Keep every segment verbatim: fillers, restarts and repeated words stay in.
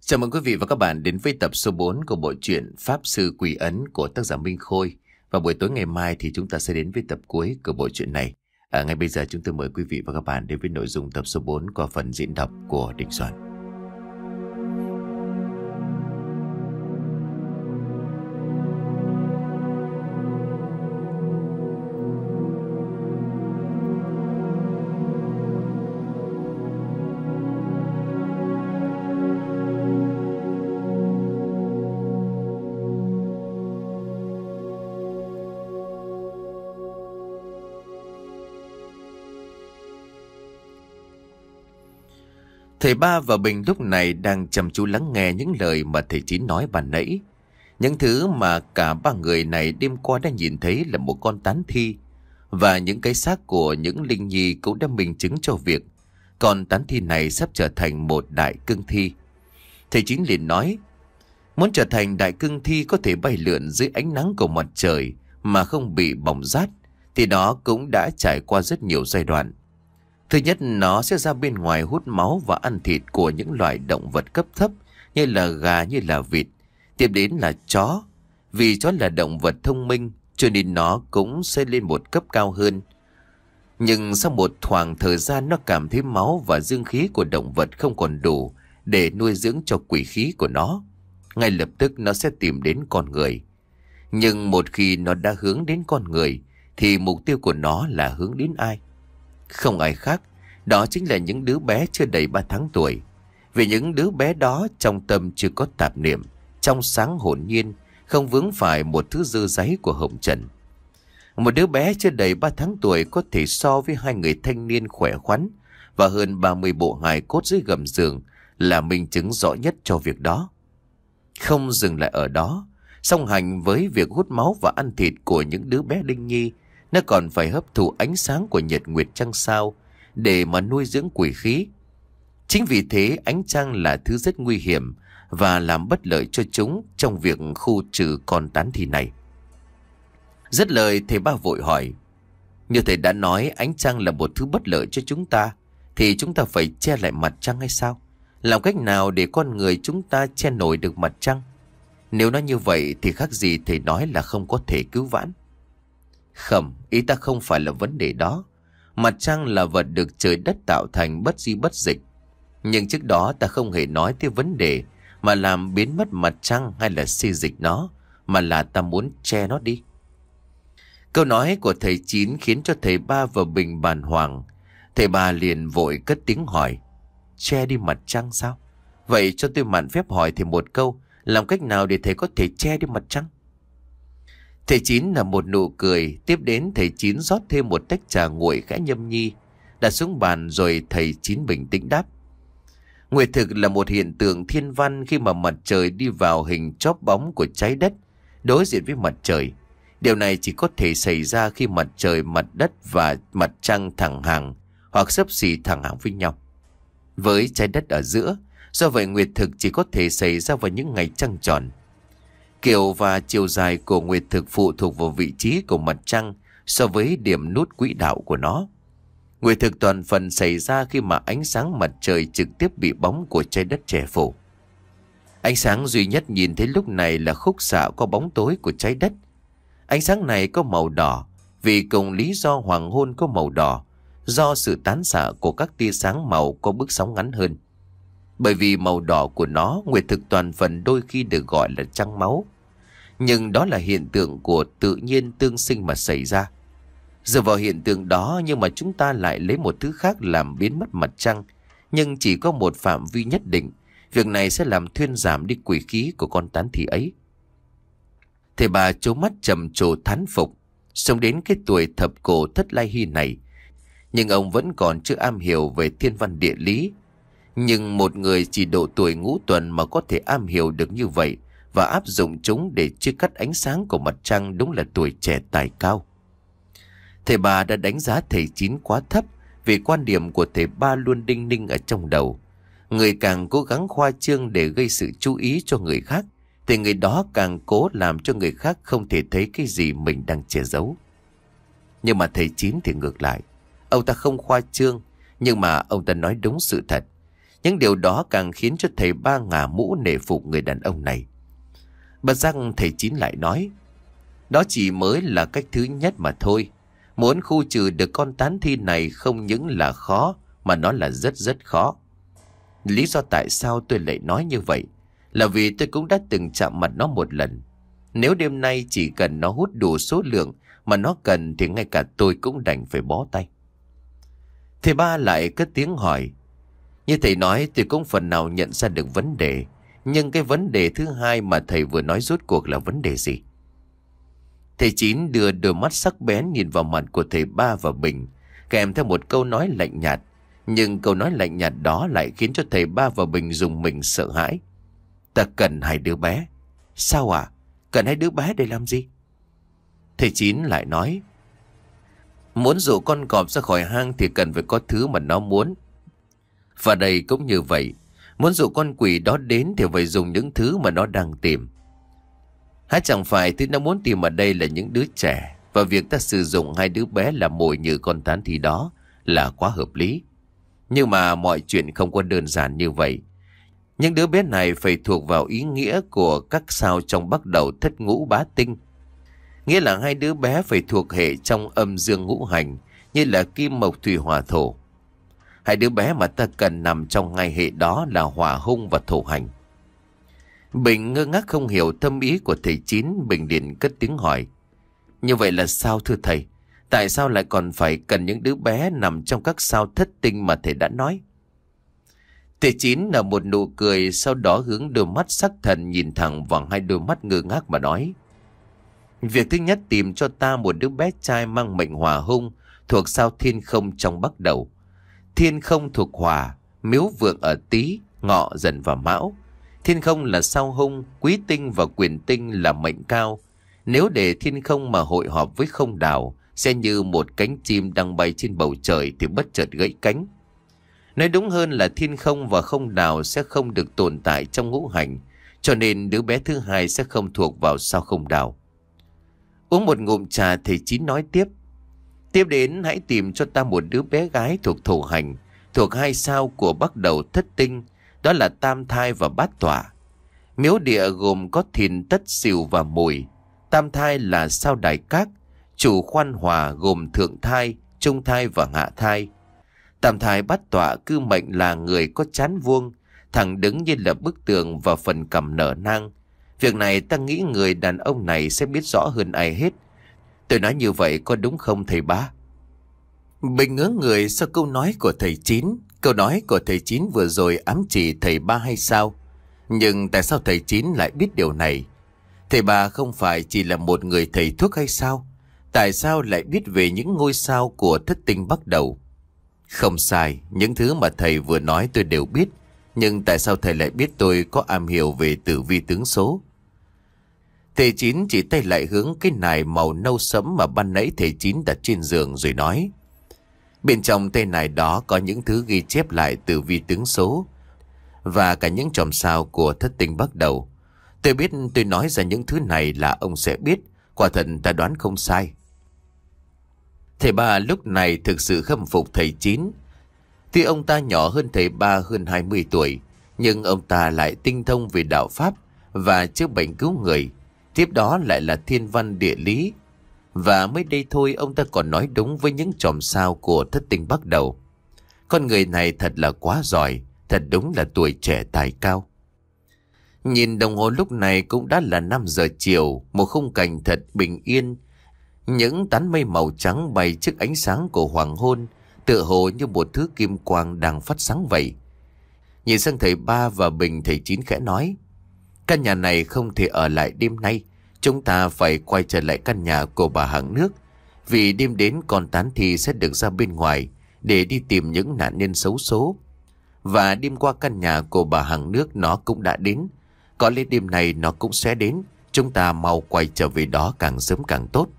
Chào mừng quý vị và các bạn đến với tập số bốn của bộ truyện Pháp Sư Quỷ Ấn của tác giả Minh Khôi. Và buổi tối ngày mai thì chúng ta sẽ đến với tập cuối của bộ truyện này. À, ngay bây giờ chúng tôi mời quý vị và các bạn đến với nội dung tập số bốn qua phần diễn đọc của Đình Soạn. Thầy Ba và Bình lúc này đang chăm chú lắng nghe những lời mà thầy Chín nói ban nãy. Những thứ mà cả ba người này đêm qua đã nhìn thấy là một con tán thi. Và những cái xác của những linh nhi cũng đã minh chứng cho việc con tán thi này sắp trở thành một đại cương thi. Thầy Chín liền nói, muốn trở thành đại cương thi có thể bay lượn dưới ánh nắng của mặt trời mà không bị bỏng rát, thì nó cũng đã trải qua rất nhiều giai đoạn. Thứ nhất, nó sẽ ra bên ngoài hút máu và ăn thịt của những loài động vật cấp thấp như là gà, như là vịt. Tiếp đến là chó. Vì chó là động vật thông minh cho nên nó cũng sẽ lên một cấp cao hơn. Nhưng sau một khoảng thời gian nó cảm thấy máu và dương khí của động vật không còn đủ để nuôi dưỡng cho quỷ khí của nó. Ngay lập tức nó sẽ tìm đến con người. Nhưng một khi nó đã hướng đến con người thì mục tiêu của nó là hướng đến ai? Không ai khác, đó chính là những đứa bé chưa đầy ba tháng tuổi. Vì những đứa bé đó trong tâm chưa có tạp niệm, trong sáng hồn nhiên, không vướng phải một thứ dơ dáy của hồng trần. Một đứa bé chưa đầy ba tháng tuổi có thể so với hai người thanh niên khỏe khoắn và hơn ba mươi bộ hài cốt dưới gầm giường là minh chứng rõ nhất cho việc đó. Không dừng lại ở đó, song hành với việc hút máu và ăn thịt của những đứa bé linh nhi, nó còn phải hấp thụ ánh sáng của nhật nguyệt trăng sao để mà nuôi dưỡng quỷ khí. Chính vì thế ánh trăng là thứ rất nguy hiểm và làm bất lợi cho chúng trong việc khu trừ con tán thi này. Dứt lời, thầy Ba vội hỏi, như thầy đã nói ánh trăng là một thứ bất lợi cho chúng ta, thì chúng ta phải che lại mặt trăng hay sao? Làm cách nào để con người chúng ta che nổi được mặt trăng? Nếu nói như vậy thì khác gì thầy nói là không có thể cứu vãn. Không, ý ta không phải là vấn đề đó. Mặt trăng là vật được trời đất tạo thành bất di bất dịch. Nhưng trước đó ta không hề nói tới vấn đề mà làm biến mất mặt trăng hay là xê dịch nó, mà là ta muốn che nó đi. Câu nói của thầy Chín khiến cho thầy Ba và Bình bàng hoàng. Thầy Ba liền vội cất tiếng hỏi, che đi mặt trăng sao? Vậy cho tôi mạn phép hỏi thầy một câu, làm cách nào để thầy có thể che đi mặt trăng? Thầy Chín là một nụ cười, tiếp đến thầy Chín rót thêm một tách trà nguội khẽ nhâm nhi, đặt xuống bàn rồi thầy Chín bình tĩnh đáp. Nguyệt thực là một hiện tượng thiên văn khi mà mặt trời đi vào hình chóp bóng của trái đất, đối diện với mặt trời. Điều này chỉ có thể xảy ra khi mặt trời, mặt đất và mặt trăng thẳng hàng hoặc xấp xỉ thẳng hàng với nhau, với trái đất ở giữa. Do vậy nguyệt thực chỉ có thể xảy ra vào những ngày trăng tròn. Kiểu và chiều dài của nguyệt thực phụ thuộc vào vị trí của mặt trăng so với điểm nút quỹ đạo của nó. Nguyệt thực toàn phần xảy ra khi mà ánh sáng mặt trời trực tiếp bị bóng của trái đất che phủ. Ánh sáng duy nhất nhìn thấy lúc này là khúc xạ có bóng tối của trái đất. Ánh sáng này có màu đỏ vì cùng lý do hoàng hôn có màu đỏ, do sự tán xạ của các tia sáng màu có bước sóng ngắn hơn. Bởi vì màu đỏ của nó, nguyệt thực toàn phần đôi khi được gọi là trăng máu. Nhưng đó là hiện tượng của tự nhiên tương sinh mà xảy ra. Dựa vào hiện tượng đó nhưng mà chúng ta lại lấy một thứ khác làm biến mất mặt trăng, nhưng chỉ có một phạm vi nhất định. Việc này sẽ làm thuyên giảm đi quỷ khí của con tán thi ấy. Thầy Ba trố mắt trầm trồ thán phục. Sống đến cái tuổi thập cổ thất lai hy này, nhưng ông vẫn còn chưa am hiểu về thiên văn địa lý. Nhưng một người chỉ độ tuổi ngũ tuần mà có thể am hiểu được như vậy và áp dụng chúng để chia cắt ánh sáng của mặt trăng, đúng là tuổi trẻ tài cao. Thầy Ba đã đánh giá thầy Chín quá thấp, vì quan điểm của thầy Ba luôn đinh ninh ở trong đầu. Người càng cố gắng khoa trương để gây sự chú ý cho người khác, thì người đó càng cố làm cho người khác không thể thấy cái gì mình đang che giấu. Nhưng mà thầy Chín thì ngược lại. Ông ta không khoa trương, nhưng mà ông ta nói đúng sự thật. những điều đó càng khiến cho thầy Ba ngả mũ nể phục người đàn ông này. Bất giác thầy Chín lại nói, đó chỉ mới là cách thứ nhất mà thôi. Muốn khu trừ được con tán thi này không những là khó, mà nó là rất rất khó. Lý do tại sao tôi lại nói như vậy là vì tôi cũng đã từng chạm mặt nó một lần. Nếu đêm nay chỉ cần nó hút đủ số lượng mà nó cần thì ngay cả tôi cũng đành phải bó tay. Thầy Ba lại cất tiếng hỏi, như thầy nói tôi cũng phần nào nhận ra được vấn đề, nhưng cái vấn đề thứ hai mà thầy vừa nói rốt cuộc là vấn đề gì? Thầy Chín đưa đôi mắt sắc bén nhìn vào mặt của thầy Ba và Bình, kèm theo một câu nói lạnh nhạt. Nhưng câu nói lạnh nhạt đó lại khiến cho thầy Ba và Bình rùng mình sợ hãi. Ta cần hai đứa bé. Sao à? Cần hai đứa bé để làm gì? Thầy Chín lại nói, muốn dụ con cọp ra khỏi hang thì cần phải có thứ mà nó muốn. Và đây cũng như vậy. Muốn dụ con quỷ đó đến thì phải dùng những thứ mà nó đang tìm. Hay chẳng phải thứ nó muốn tìm ở đây là những đứa trẻ, và việc ta sử dụng hai đứa bé làm mồi như con tán thi đó là quá hợp lý. Nhưng mà mọi chuyện không có đơn giản như vậy. Những đứa bé này phải thuộc vào ý nghĩa của các sao trong bắt đầu thất ngũ bá tinh. Nghĩa là hai đứa bé phải thuộc hệ trong âm dương ngũ hành, như là kim mộc thủy hỏa thổ. Hai đứa bé mà ta cần nằm trong hai hệ đó là hỏa hung và thổ hành. Bình ngơ ngác không hiểu thâm ý của thầy Chín. Bình liền cất tiếng hỏi, như vậy là sao thưa thầy? Tại sao lại còn phải cần những đứa bé nằm trong các sao thất tinh mà thầy đã nói? Thầy Chín nở một nụ cười, sau đó hướng đôi mắt sắc thần nhìn thẳng vào hai đôi mắt ngơ ngác mà nói, việc thứ nhất tìm cho ta một đứa bé trai mang mệnh hỏa hung, thuộc sao thiên không trong bắt đầu. Thiên không thuộc hỏa, miếu vượng ở Tý, Ngọ, Dần và Mão. Thiên không là sao hung, quý tinh và quyền tinh là mệnh cao. Nếu để thiên không mà hội họp với không đào, sẽ như một cánh chim đang bay trên bầu trời thì bất chợt gãy cánh. Nói đúng hơn là thiên không và không đào sẽ không được tồn tại trong ngũ hành, cho nên đứa bé thứ hai sẽ không thuộc vào sao không đào. Uống một ngụm trà, thầy Chín nói tiếp. Tiếp đến hãy tìm cho ta một đứa bé gái thuộc thổ hành, thuộc hai sao của bắt đầu thất tinh, đó là tam thai và bát tỏa. Miếu địa gồm có thìn, tất, sửu và mùi. Tam thai là sao đài các, chủ khoan hòa gồm thượng thai, trung thai và hạ thai. Tam thai bát tỏa cư mệnh là người có trán vuông, thẳng đứng như là bức tường và phần cằm nở nang. Việc này ta nghĩ người đàn ông này sẽ biết rõ hơn ai hết. Tôi nói như vậy có đúng không thầy Ba? Bình ngớ người sau câu nói của thầy Chín. Câu nói của thầy Chín vừa rồi ám chỉ thầy Ba hay sao? Nhưng tại sao thầy Chín lại biết điều này? Thầy Ba không phải chỉ là một người thầy thuốc hay sao? Tại sao lại biết về những ngôi sao của thất tinh bắt đầu? Không sai, những thứ mà thầy vừa nói tôi đều biết. Nhưng tại sao thầy lại biết tôi có am hiểu về tử vi tướng số? Thầy Chín chỉ tay lại hướng cái nải màu nâu sẫm mà ban nãy thầy Chín đặt trên giường rồi nói, bên trong tay nải đó có những thứ ghi chép lại tử vi tướng số và cả những chòm sao của thất tinh bắt đầu. Tôi biết tôi nói ra những thứ này là ông sẽ biết. Quả thật ta đoán không sai. Thầy Ba lúc này thực sự khâm phục thầy Chín. Tuy ông ta nhỏ hơn thầy Ba hơn hai mươi tuổi, nhưng ông ta lại tinh thông về đạo pháp và chữa bệnh cứu người. Tiếp đó lại là thiên văn địa lý. Và mới đây thôi ông ta còn nói đúng với những chòm sao của thất tinh bắt đầu. Con người này thật là quá giỏi, thật đúng là tuổi trẻ tài cao. Nhìn đồng hồ lúc này cũng đã là năm giờ chiều, một khung cảnh thật bình yên. Những tán mây màu trắng bay trước ánh sáng của hoàng hôn, tựa hồ như một thứ kim quang đang phát sáng vậy. Nhìn sang thầy Ba và Bình, thầy Chín khẽ nói, căn nhà này không thể ở lại đêm nay. Chúng ta phải quay trở lại căn nhà của bà hàng nước, vì đêm đến con tán thi sẽ được ra bên ngoài để đi tìm những nạn nhân xấu số. Và đêm qua căn nhà của bà hàng nước nó cũng đã đến. Có lẽ đêm này nó cũng sẽ đến. Chúng ta mau quay trở về đó càng sớm càng tốt.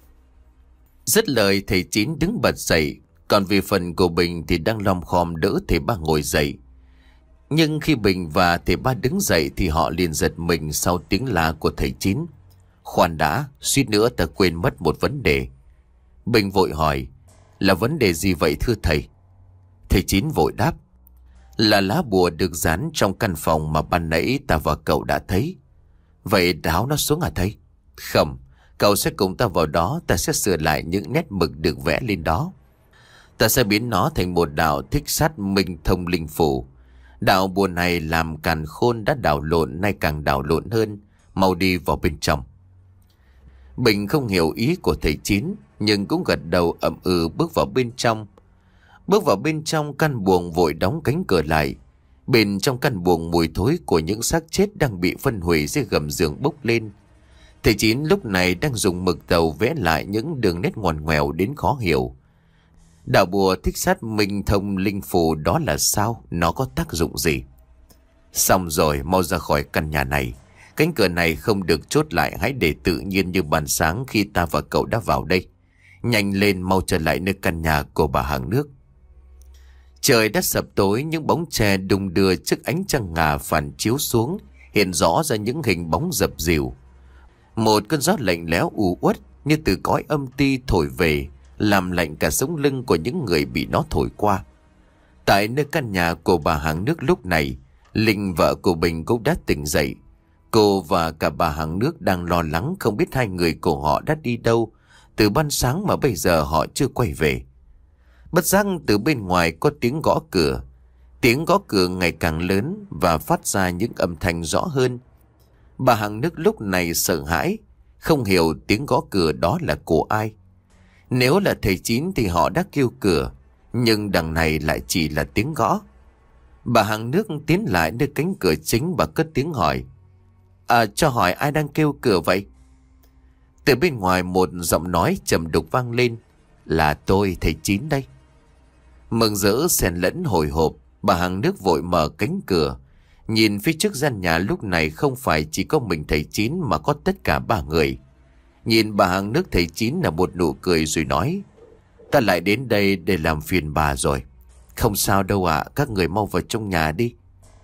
Dứt lời thầy Chín đứng bật dậy. Còn về phần của Bình thì đang lom khom đỡ thầy Ba ngồi dậy. Nhưng khi Bình và thầy Ba đứng dậy thì họ liền giật mình sau tiếng la của thầy Chín. Khoan đã, suýt nữa ta quên mất một vấn đề. Bình vội hỏi, là vấn đề gì vậy thưa thầy? Thầy Chín vội đáp, Là lá bùa được dán trong căn phòng mà ban nãy ta và cậu đã thấy. Vậy đáo nó xuống à thầy? Không, cậu sẽ cùng ta vào đó. Ta sẽ sửa lại những nét mực được vẽ lên đó. Ta sẽ biến nó thành một đạo thích sát minh thông linh phủ. Đạo bùa này làm càn khôn đã đảo lộn, nay càng đảo lộn hơn. Mau đi vào bên trong. Bình không hiểu ý của thầy Chín, nhưng cũng gật đầu ậm ừ bước vào bên trong. Bước vào bên trong, căn buồng vội đóng cánh cửa lại. Bên trong căn buồng, mùi thối của những xác chết đang bị phân hủy dưới gầm giường bốc lên. Thầy Chín lúc này đang dùng mực tàu vẽ lại những đường nét ngoằn ngoèo đến khó hiểu. Đạo bùa thích sát minh thông linh phù đó là sao? Nó có tác dụng gì? Xong rồi, mau ra khỏi căn nhà này. Cánh cửa này không được chốt lại, hãy để tự nhiên như ban sáng khi ta và cậu đã vào đây. Nhanh lên, mau trở lại nơi căn nhà của bà hàng nước. Trời đã sập tối, những bóng tre đung đưa trước ánh trăng ngà phản chiếu xuống, hiện rõ ra những hình bóng dập dìu. Một cơn gió lạnh lẽo u uất như từ cõi âm ti thổi về, làm lạnh cả sống lưng của những người bị nó thổi qua. Tại nơi căn nhà của bà hàng nước lúc này, Linh vợ của Bình cũng đã tỉnh dậy. Cô và cả bà hàng nước đang lo lắng không biết hai người của họ đã đi đâu. Từ ban sáng mà bây giờ họ chưa quay về. Bất giác từ bên ngoài có tiếng gõ cửa. Tiếng gõ cửa ngày càng lớn và phát ra những âm thanh rõ hơn. Bà hàng nước lúc này sợ hãi, không hiểu tiếng gõ cửa đó là của ai. Nếu là thầy Chín thì họ đã kêu cửa, nhưng đằng này lại chỉ là tiếng gõ. Bà hàng nước tiến lại nơi cánh cửa chính, bà cất tiếng hỏi: À, cho hỏi ai đang kêu cửa vậy? Từ bên ngoài một giọng nói trầm đục vang lên: Là tôi, thầy Chín đây. Mừng rỡ xen lẫn hồi hộp, bà hàng nước vội mở cánh cửa. Nhìn phía trước gian nhà lúc này không phải chỉ có mình thầy Chín mà có tất cả ba người. Nhìn bà hàng nước, thầy Chín là một nụ cười rồi nói: Ta lại đến đây để làm phiền bà rồi. Không sao đâu ạ, các người mau vào trong nhà đi.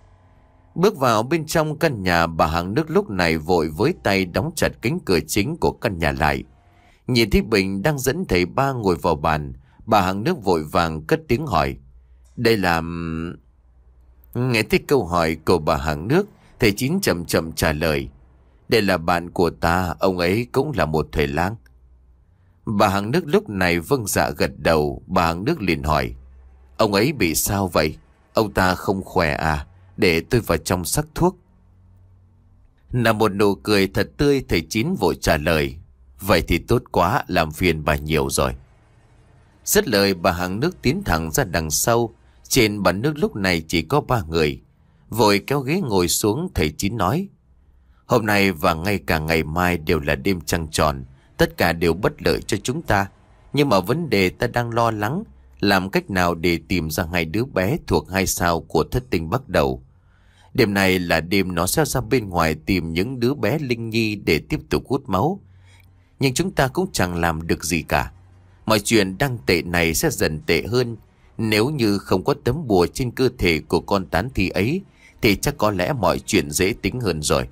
Bước vào bên trong căn nhà, bà hàng nước lúc này vội với tay đóng chặt cánh cửa chính của căn nhà lại. Nhìn thấy Bình đang dẫn thầy ba ngồi vào bàn, bà hàng nước vội vàng cất tiếng hỏi: Đây là... Nghe thấy câu hỏi của bà hàng nước, thầy Chín chậm chậm trả lời: Đây là bạn của ta, ông ấy cũng là một thầy lang. Bà hàng nước lúc này vâng dạ gật đầu. Bà hàng nước liền hỏi: Ông ấy bị sao vậy? Ông ta không khỏe à? Để tôi vào trong sắc thuốc. Là một nụ cười thật tươi, thầy Chín vội trả lời: Vậy thì tốt quá, làm phiền bà nhiều rồi. Dứt lời, bà hàng nước tiến thẳng ra đằng sau. Trên bàn nước lúc này chỉ có ba người. Vội kéo ghế ngồi xuống, thầy Chín nói: Hôm nay và ngay cả ngày mai đều là đêm trăng tròn. Tất cả đều bất lợi cho chúng ta. Nhưng mà vấn đề ta đang lo lắng, làm cách nào để tìm ra hai đứa bé thuộc hai sao của thất tinh bắt đầu. Đêm này là đêm nó sẽ ra bên ngoài tìm những đứa bé linh nhi để tiếp tục hút máu. Nhưng chúng ta cũng chẳng làm được gì cả. Mọi chuyện đang tệ này sẽ dần tệ hơn. Nếu như không có tấm bùa trên cơ thể của con tán thi ấy thì chắc có lẽ mọi chuyện dễ tính hơn rồi.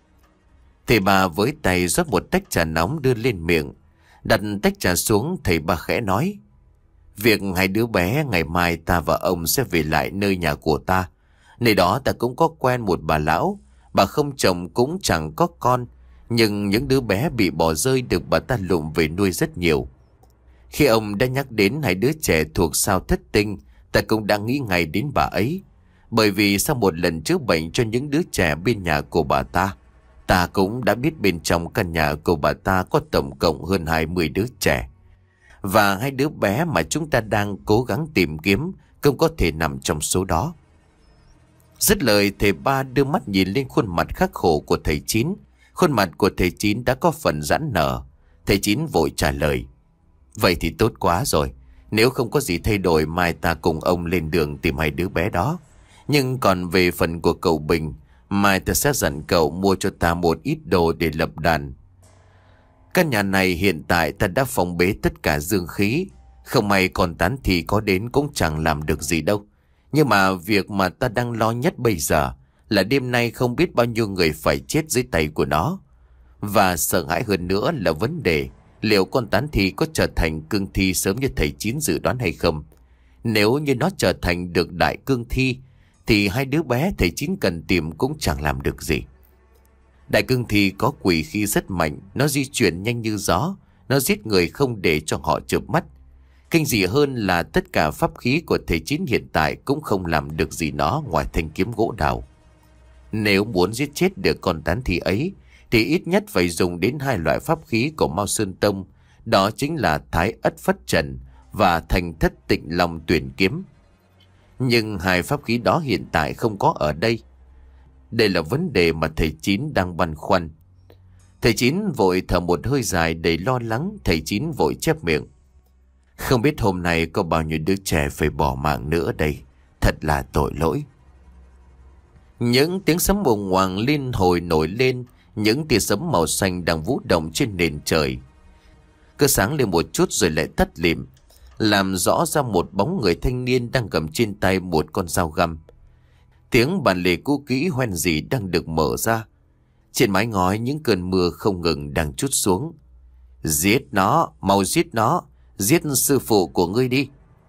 Thầy bà với tay rót một tách trà nóng đưa lên miệng. Đặt tách trà xuống, thầy bà khẽ nói: Việc hai đứa bé ngày mai ta và ông sẽ về lại nơi nhà của ta. Nơi đó ta cũng có quen một bà lão. Bà không chồng cũng chẳng có con. Nhưng những đứa bé bị bỏ rơi được bà ta lụm về nuôi rất nhiều. Khi ông đã nhắc đến hai đứa trẻ thuộc sao thất tinh, ta cũng đã nghĩ ngay đến bà ấy. Bởi vì sau một lần chữa bệnh cho những đứa trẻ bên nhà của bà ta, ta cũng đã biết bên trong căn nhà của bà ta có tổng cộng hơn hai mươi đứa trẻ. Và hai đứa bé mà chúng ta đang cố gắng tìm kiếm không có thể nằm trong số đó. Dứt lời, thầy ba đưa mắt nhìn lên khuôn mặt khắc khổ của thầy Chín. Khuôn mặt của thầy Chín đã có phần giãn nở. Thầy Chín vội trả lời: Vậy thì tốt quá rồi. Nếu không có gì thay đổi, mai ta cùng ông lên đường tìm hai đứa bé đó. Nhưng còn về phần của cậu Bình, mai ta sẽ dặn cậu mua cho ta một ít đồ để lập đàn. Căn nhà này hiện tại ta đã phong bế tất cả dương khí. Không may còn tán thì có đến cũng chẳng làm được gì đâu. Nhưng mà việc mà ta đang lo nhất bây giờ là đêm nay không biết bao nhiêu người phải chết dưới tay của nó. Và sợ hãi hơn nữa là vấn đề liệu con tán thi có trở thành cương thi sớm như thầy Chín dự đoán hay không. Nếu như nó trở thành được đại cương thi thì hai đứa bé thầy Chín cần tìm cũng chẳng làm được gì. Đại cương thi có quỷ khí rất mạnh, nó di chuyển nhanh như gió, nó giết người không để cho họ chợp mắt. Kinh dị hơn là tất cả pháp khí của thầy Chín hiện tại cũng không làm được gì nó ngoài thanh kiếm gỗ đào. Nếu muốn giết chết được con tán thi ấy thì ít nhất phải dùng đến hai loại pháp khí của Mao Sơn Tông, đó chính là Thái Ất Phất Trần và Thành Thất Tịnh Long Tuyển Kiếm. Nhưng hai pháp khí đó hiện tại không có ở đây. Đây là vấn đề mà thầy Chín đang băn khoăn. Thầy Chín vội thở một hơi dài đầy lo lắng. Thầy Chín vội chép miệng: không biết hôm nay có bao nhiêu đứa trẻ phải bỏ mạng nữa đây. Thật là tội lỗi. Những tiếng sấm ùng hoàng liên hồi nổi lên. Những tia sấm màu xanh đang vũ động trên nền trời. Cứ sáng lên một chút rồi lại tắt lịm, làm rõ ra một bóng người thanh niên đang cầm trên tay một con dao găm. Tiếng bàn lề cũ kỹ hoen dỉ đang được mở ra. Trên mái ngói những cơn mưa không ngừng đang trút xuống. Giết nó, mau giết nó, giết sư phụ của ngươi đi.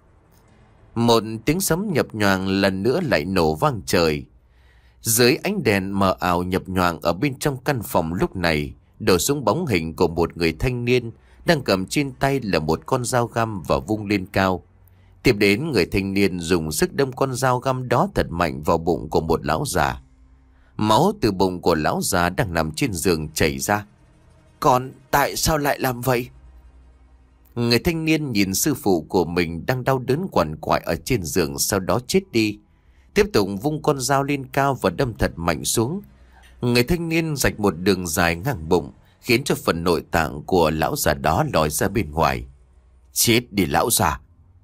Một tiếng sấm nhập nhoàng lần nữa lại nổ vang trời. Dưới ánh đèn mờ ảo nhập nhoàng ở bên trong căn phòng lúc này đổ xuống bóng hình của một người thanh niên đang cầm trên tay là một con dao găm và vung lên cao. Tiếp đến người thanh niên dùng sức đâm con dao găm đó thật mạnh vào bụng của một lão già. Máu từ bụng của lão già đang nằm trên giường chảy ra. Còn tại sao lại làm vậy? Người thanh niên nhìn sư phụ của mình đang đau đớn quằn quại ở trên giường sau đó chết đi. Tiếp tục vung con dao lên cao và đâm thật mạnh xuống. Người thanh niên rạch một đường dài ngang bụng, khiến cho phần nội tạng của lão già đó lòi ra bên ngoài. Chết đi lão già!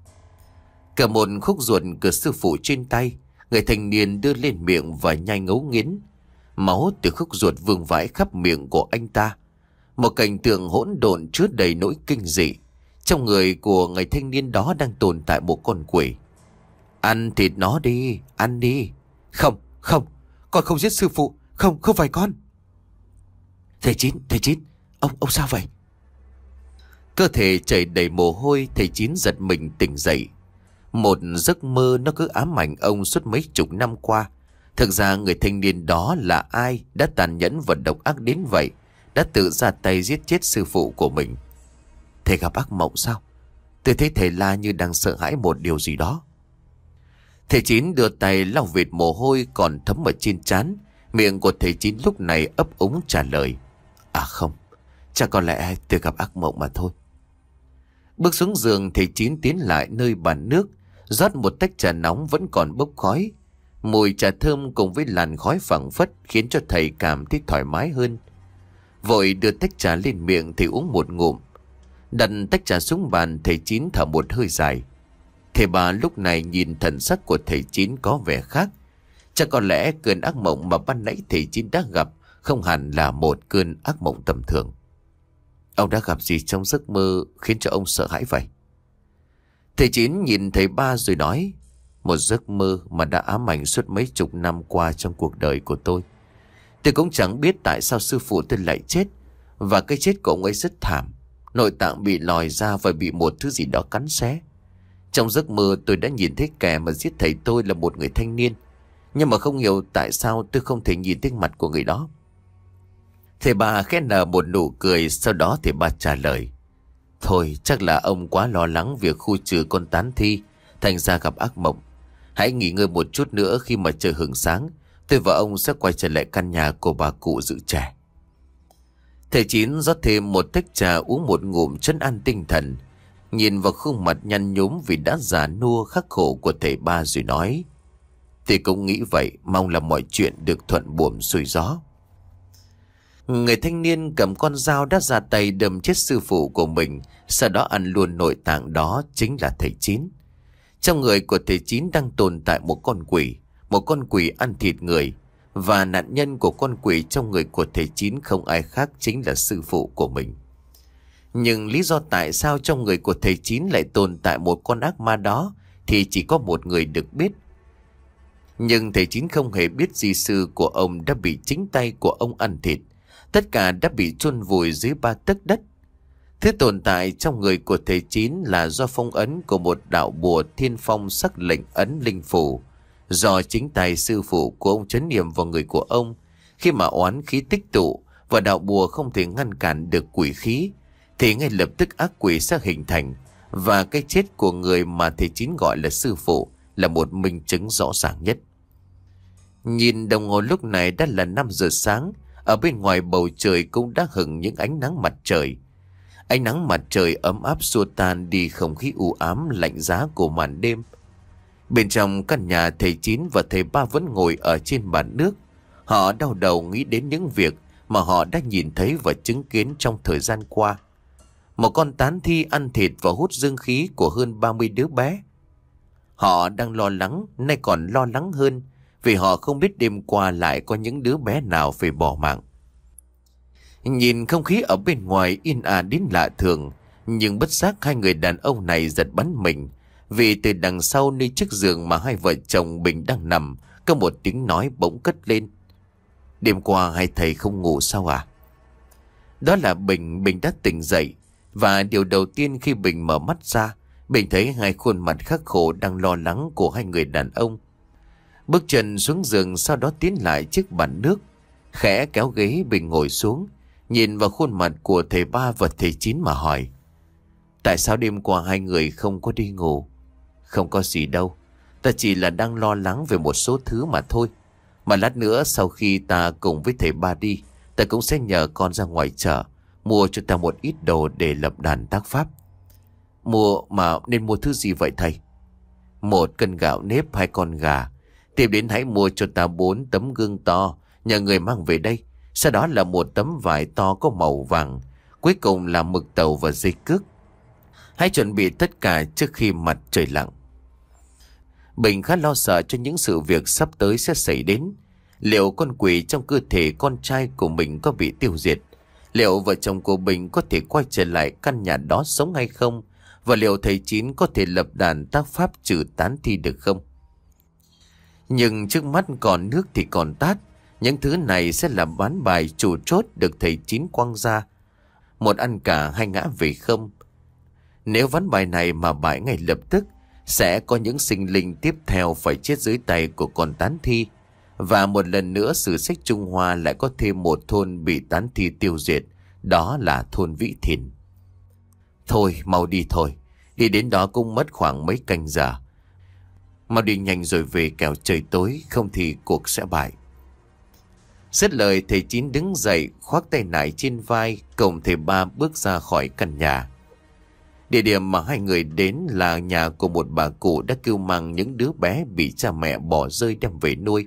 Cả một khúc ruột của sư phụ trên tay, người thanh niên đưa lên miệng và nhai ngấu nghiến. Máu từ khúc ruột vương vãi khắp miệng của anh ta. Một cảnh tượng hỗn độn chứa đầy nỗi kinh dị. Trong người của người thanh niên đó đang tồn tại một con quỷ. Ăn thịt nó đi, ăn đi. Không, không, con không giết sư phụ. Không, không phải con. Thầy Chín, thầy Chín, ông, ông sao vậy? Cơ thể chảy đầy mồ hôi, thầy Chín giật mình tỉnh dậy. Một giấc mơ nó cứ ám ảnh ông suốt mấy chục năm qua. Thực ra người thanh niên đó là ai đã tàn nhẫn và độc ác đến vậy, đã tự ra tay giết chết sư phụ của mình. Thầy gặp ác mộng sao? Tôi thấy thầy la như đang sợ hãi một điều gì đó. Thầy Chín đưa tay lau vệt mồ hôi còn thấm ở trên trán. Miệng của thầy Chín lúc này ấp úng trả lời: À không, chắc có lẽ tôi gặp ác mộng mà thôi. Bước xuống giường, thầy Chín tiến lại nơi bàn nước, rót một tách trà nóng vẫn còn bốc khói. Mùi trà thơm cùng với làn khói phảng phất khiến cho thầy cảm thấy thoải mái hơn. Vội đưa tách trà lên miệng, thầy uống một ngụm. Đặt tách trà xuống bàn, thầy Chín thở một hơi dài. Thầy bà lúc này nhìn thần sắc của thầy Chín có vẻ khác. Chắc có lẽ cơn ác mộng mà ban nãy thầy Chín đã gặp không hẳn là một cơn ác mộng tầm thường. Ông đã gặp gì trong giấc mơ khiến cho ông sợ hãi vậy? Thầy Chín nhìn thầy ba rồi nói: Một giấc mơ mà đã ám ảnh suốt mấy chục năm qua trong cuộc đời của tôi. Tôi cũng chẳng biết tại sao sư phụ tôi lại chết. Và cái chết của ông ấy rất thảm. Nội tạng bị lòi ra và bị một thứ gì đó cắn xé. Trong giấc mơ tôi đã nhìn thấy kẻ mà giết thầy tôi là một người thanh niên. Nhưng mà không hiểu tại sao tôi không thể nhìn thấy mặt của người đó. Thầy bà khẽ nở một nụ cười. Sau đó thầy bà trả lời: Thôi chắc là ông quá lo lắng việc khu trừ con tán thi, thành ra gặp ác mộng. Hãy nghỉ ngơi một chút nữa, khi mà trời hửng sáng tôi và ông sẽ quay trở lại căn nhà của bà cụ giữ trẻ. Thầy Chín rót thêm một tách trà uống một ngụm trấn an tinh thần. Nhìn vào khuôn mặt nhăn nhúm vì đã già nua khắc khổ của thầy ba rồi nói: Tôi cũng nghĩ vậy, mong là mọi chuyện được thuận buồm xuôi gió. Người thanh niên cầm con dao đã ra tay đâm chết sư phụ của mình, sau đó ăn luôn nội tạng đó chính là thầy Chín. Trong người của thầy Chín đang tồn tại một con quỷ, một con quỷ ăn thịt người. Và nạn nhân của con quỷ trong người của thầy Chín không ai khác chính là sư phụ của mình. Nhưng lý do tại sao trong người của thầy Chín lại tồn tại một con ác ma đó thì chỉ có một người được biết. Nhưng thầy Chín không hề biết di sư của ông đã bị chính tay của ông ăn thịt. Tất cả đã bị chôn vùi dưới ba tấc đất. Thứ tồn tại trong người của thầy Chín là do phong ấn của một đạo bùa thiên phong sắc lệnh ấn linh phủ, do chính tay sư phụ của ông trấn niệm vào người của ông. Khi mà oán khí tích tụ và đạo bùa không thể ngăn cản được quỷ khí, thì ngay lập tức ác quỷ sẽ hình thành, và cái chết của người mà thầy Chín gọi là sư phụ là một minh chứng rõ ràng nhất. Nhìn đồng hồ lúc này đã là năm giờ sáng, ở bên ngoài bầu trời cũng đã hửng những ánh nắng mặt trời. Ánh nắng mặt trời ấm áp xua tan đi không khí u ám lạnh giá của màn đêm. Bên trong căn nhà, thầy Chín và thầy Ba vẫn ngồi ở trên bàn nước. Họ đau đầu nghĩ đến những việc mà họ đã nhìn thấy và chứng kiến trong thời gian qua. Một con tán thi ăn thịt và hút dương khí của hơn ba mươi đứa bé. Họ đang lo lắng, nay còn lo lắng hơn, vì họ không biết đêm qua lại có những đứa bé nào phải bỏ mạng. Nhìn không khí ở bên ngoài yên ả đến lạ thường, nhưng bất giác hai người đàn ông này giật bắn mình, vì từ đằng sau nơi chiếc giường mà hai vợ chồng Bình đang nằm, có một tiếng nói bỗng cất lên. Đêm qua hai thầy không ngủ sao à? Đó là Bình. Bình đã tỉnh dậy, và điều đầu tiên khi Bình mở mắt ra, Bình thấy hai khuôn mặt khắc khổ đang lo lắng của hai người đàn ông. Bước chân xuống giường, sau đó tiến lại chiếc bàn nước, khẽ kéo ghế Bình ngồi xuống, nhìn vào khuôn mặt của thầy Ba và thầy Chín mà hỏi: tại sao đêm qua hai người không có đi ngủ? Không có gì đâu, ta chỉ là đang lo lắng về một số thứ mà thôi. Mà lát nữa sau khi ta cùng với thầy Ba đi, ta cũng sẽ nhờ con ra ngoài chợ mua cho ta một ít đồ để lập đàn tác pháp. Mua mà nên mua thứ gì vậy thầy? Một cân gạo nếp, hai con gà. Tiếp đến hãy mua cho ta bốn tấm gương to, nhờ người mang về đây. Sau đó là một tấm vải to có màu vàng. Cuối cùng là mực tàu và dây cước. Hãy chuẩn bị tất cả trước khi mặt trời lặn. Bình khá lo sợ cho những sự việc sắp tới sẽ xảy đến. Liệu con quỷ trong cơ thể con trai của mình có bị tiêu diệt? Liệu vợ chồng của Bình có thể quay trở lại căn nhà đó sống hay không? Và liệu thầy Chín có thể lập đàn tác pháp trừ tán thi được không? Nhưng trước mắt còn nước thì còn tát. Những thứ này sẽ là ván bài chủ chốt được thầy Chín quăng ra. Một ăn cả hai ngã về không. Nếu ván bài này mà bại ngay lập tức, sẽ có những sinh linh tiếp theo phải chết dưới tay của con tán thi. Và một lần nữa sử sách Trung Hoa lại có thêm một thôn bị tán thi tiêu diệt. Đó là thôn Vĩ Thìn. Thôi mau đi thôi, đi đến đó cũng mất khoảng mấy canh giờ. Mau đi nhanh rồi về, kẻo trời tối, không thì cuộc sẽ bại. Dứt lời, thầy Chín đứng dậy, khoác tay nải trên vai, cùng thầy Ba bước ra khỏi căn nhà. Địa điểm mà hai người đến là nhà của một bà cụ đã kêu mang những đứa bé bị cha mẹ bỏ rơi đem về nuôi.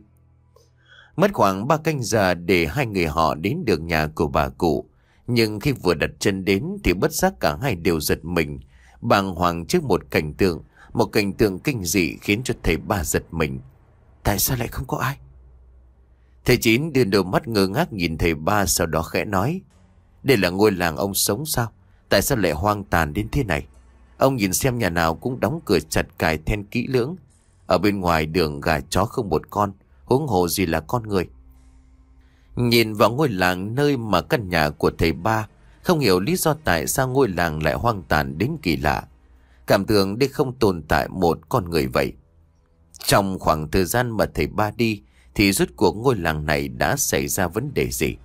Mất khoảng ba canh giờ để hai người họ đến được nhà của bà cụ. Nhưng khi vừa đặt chân đến thì bất giác cả hai đều giật mình, bàng hoàng trước một cảnh tượng, một cảnh tượng kinh dị khiến cho thầy Ba giật mình. Tại sao lại không có ai? Thầy Chín đưa đôi mắt ngơ ngác nhìn thầy Ba, sau đó khẽ nói: đây là ngôi làng ông sống sao? Tại sao lại hoang tàn đến thế này? Ông nhìn xem, nhà nào cũng đóng cửa chặt, cài then kỹ lưỡng. Ở bên ngoài đường gà chó không một con, huống hồ gì là con người. Nhìn vào ngôi làng nơi mà căn nhà của thầy Ba, không hiểu lý do tại sao ngôi làng lại hoang tàn đến kỳ lạ. Cảm tưởng đây không tồn tại một con người vậy. Trong khoảng thời gian mà thầy Ba đi, thì rốt cuộc ngôi làng này đã xảy ra vấn đề gì?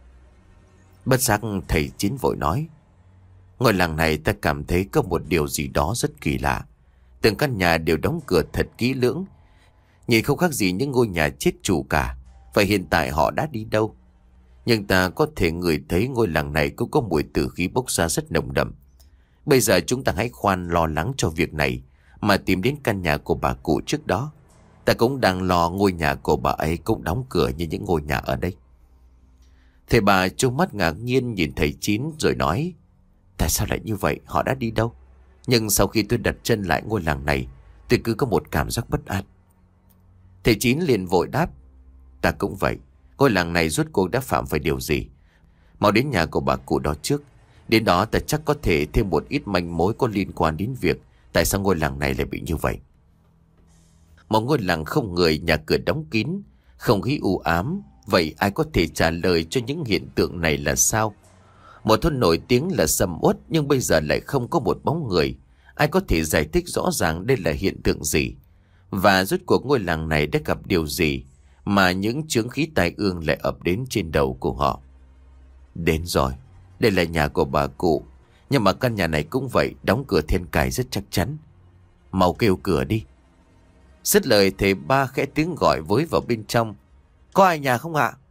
Bất giác thầy Chín vội nói: ngôi làng này ta cảm thấy có một điều gì đó rất kỳ lạ. Từng căn nhà đều đóng cửa thật kỹ lưỡng, nhìn không khác gì những ngôi nhà chết chủ cả. Vậy hiện tại họ đã đi đâu? Nhưng ta có thể ngửi thấy ngôi làng này cũng có mùi tử khí bốc ra rất nồng đậm. Bây giờ chúng ta hãy khoan lo lắng cho việc này, mà tìm đến căn nhà của bà cụ trước đó. Ta cũng đang lo ngôi nhà của bà ấy cũng đóng cửa như những ngôi nhà ở đây. Thầy Bà trông mắt ngạc nhiên nhìn thầy Chín rồi nói: tại sao lại như vậy? Họ đã đi đâu? Nhưng sau khi tôi đặt chân lại ngôi làng này, tôi cứ có một cảm giác bất an. Thầy Chín liền vội đáp: ta cũng vậy. Ngôi làng này rốt cuộc đã phạm phải điều gì? Mau đến nhà của bà cụ đó trước. Đến đó ta chắc có thể thêm một ít manh mối có liên quan đến việc tại sao ngôi làng này lại bị như vậy. Một ngôi làng không người, nhà cửa đóng kín, không khí u ám. Vậy ai có thể trả lời cho những hiện tượng này là sao? Một thôn nổi tiếng là sầm uất, nhưng bây giờ lại không có một bóng người. Ai có thể giải thích rõ ràng đây là hiện tượng gì? Và rốt cuộc ngôi làng này đã gặp điều gì mà những chướng khí tai ương lại ập đến trên đầu của họ? Đến rồi, đây là nhà của bà cụ, nhưng mà căn nhà này cũng vậy, đóng cửa then cài rất chắc chắn. Mau kêu cửa đi. Dứt lời thầy ba khẽ tiếng gọi với vào bên trong. Có ai nhà không ạ?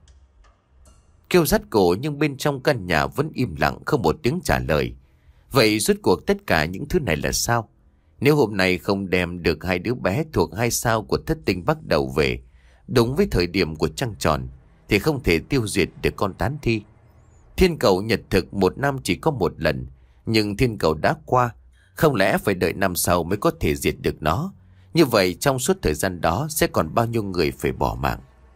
Kêu rắt cổ nhưng bên trong căn nhà vẫn im lặng, không một tiếng trả lời. Vậy rốt cuộc tất cả những thứ này là sao? Nếu hôm nay không đem được hai đứa bé thuộc hai sao của thất tinh bắt đầu về, đúng với thời điểm của trăng tròn, thì không thể tiêu diệt được con tán thi. Thiên cầu nhật thực một năm chỉ có một lần, nhưng thiên cầu đã qua, không lẽ phải đợi năm sau mới có thể diệt được nó? Như vậy trong suốt thời gian đó sẽ còn bao nhiêu người phải bỏ mạng?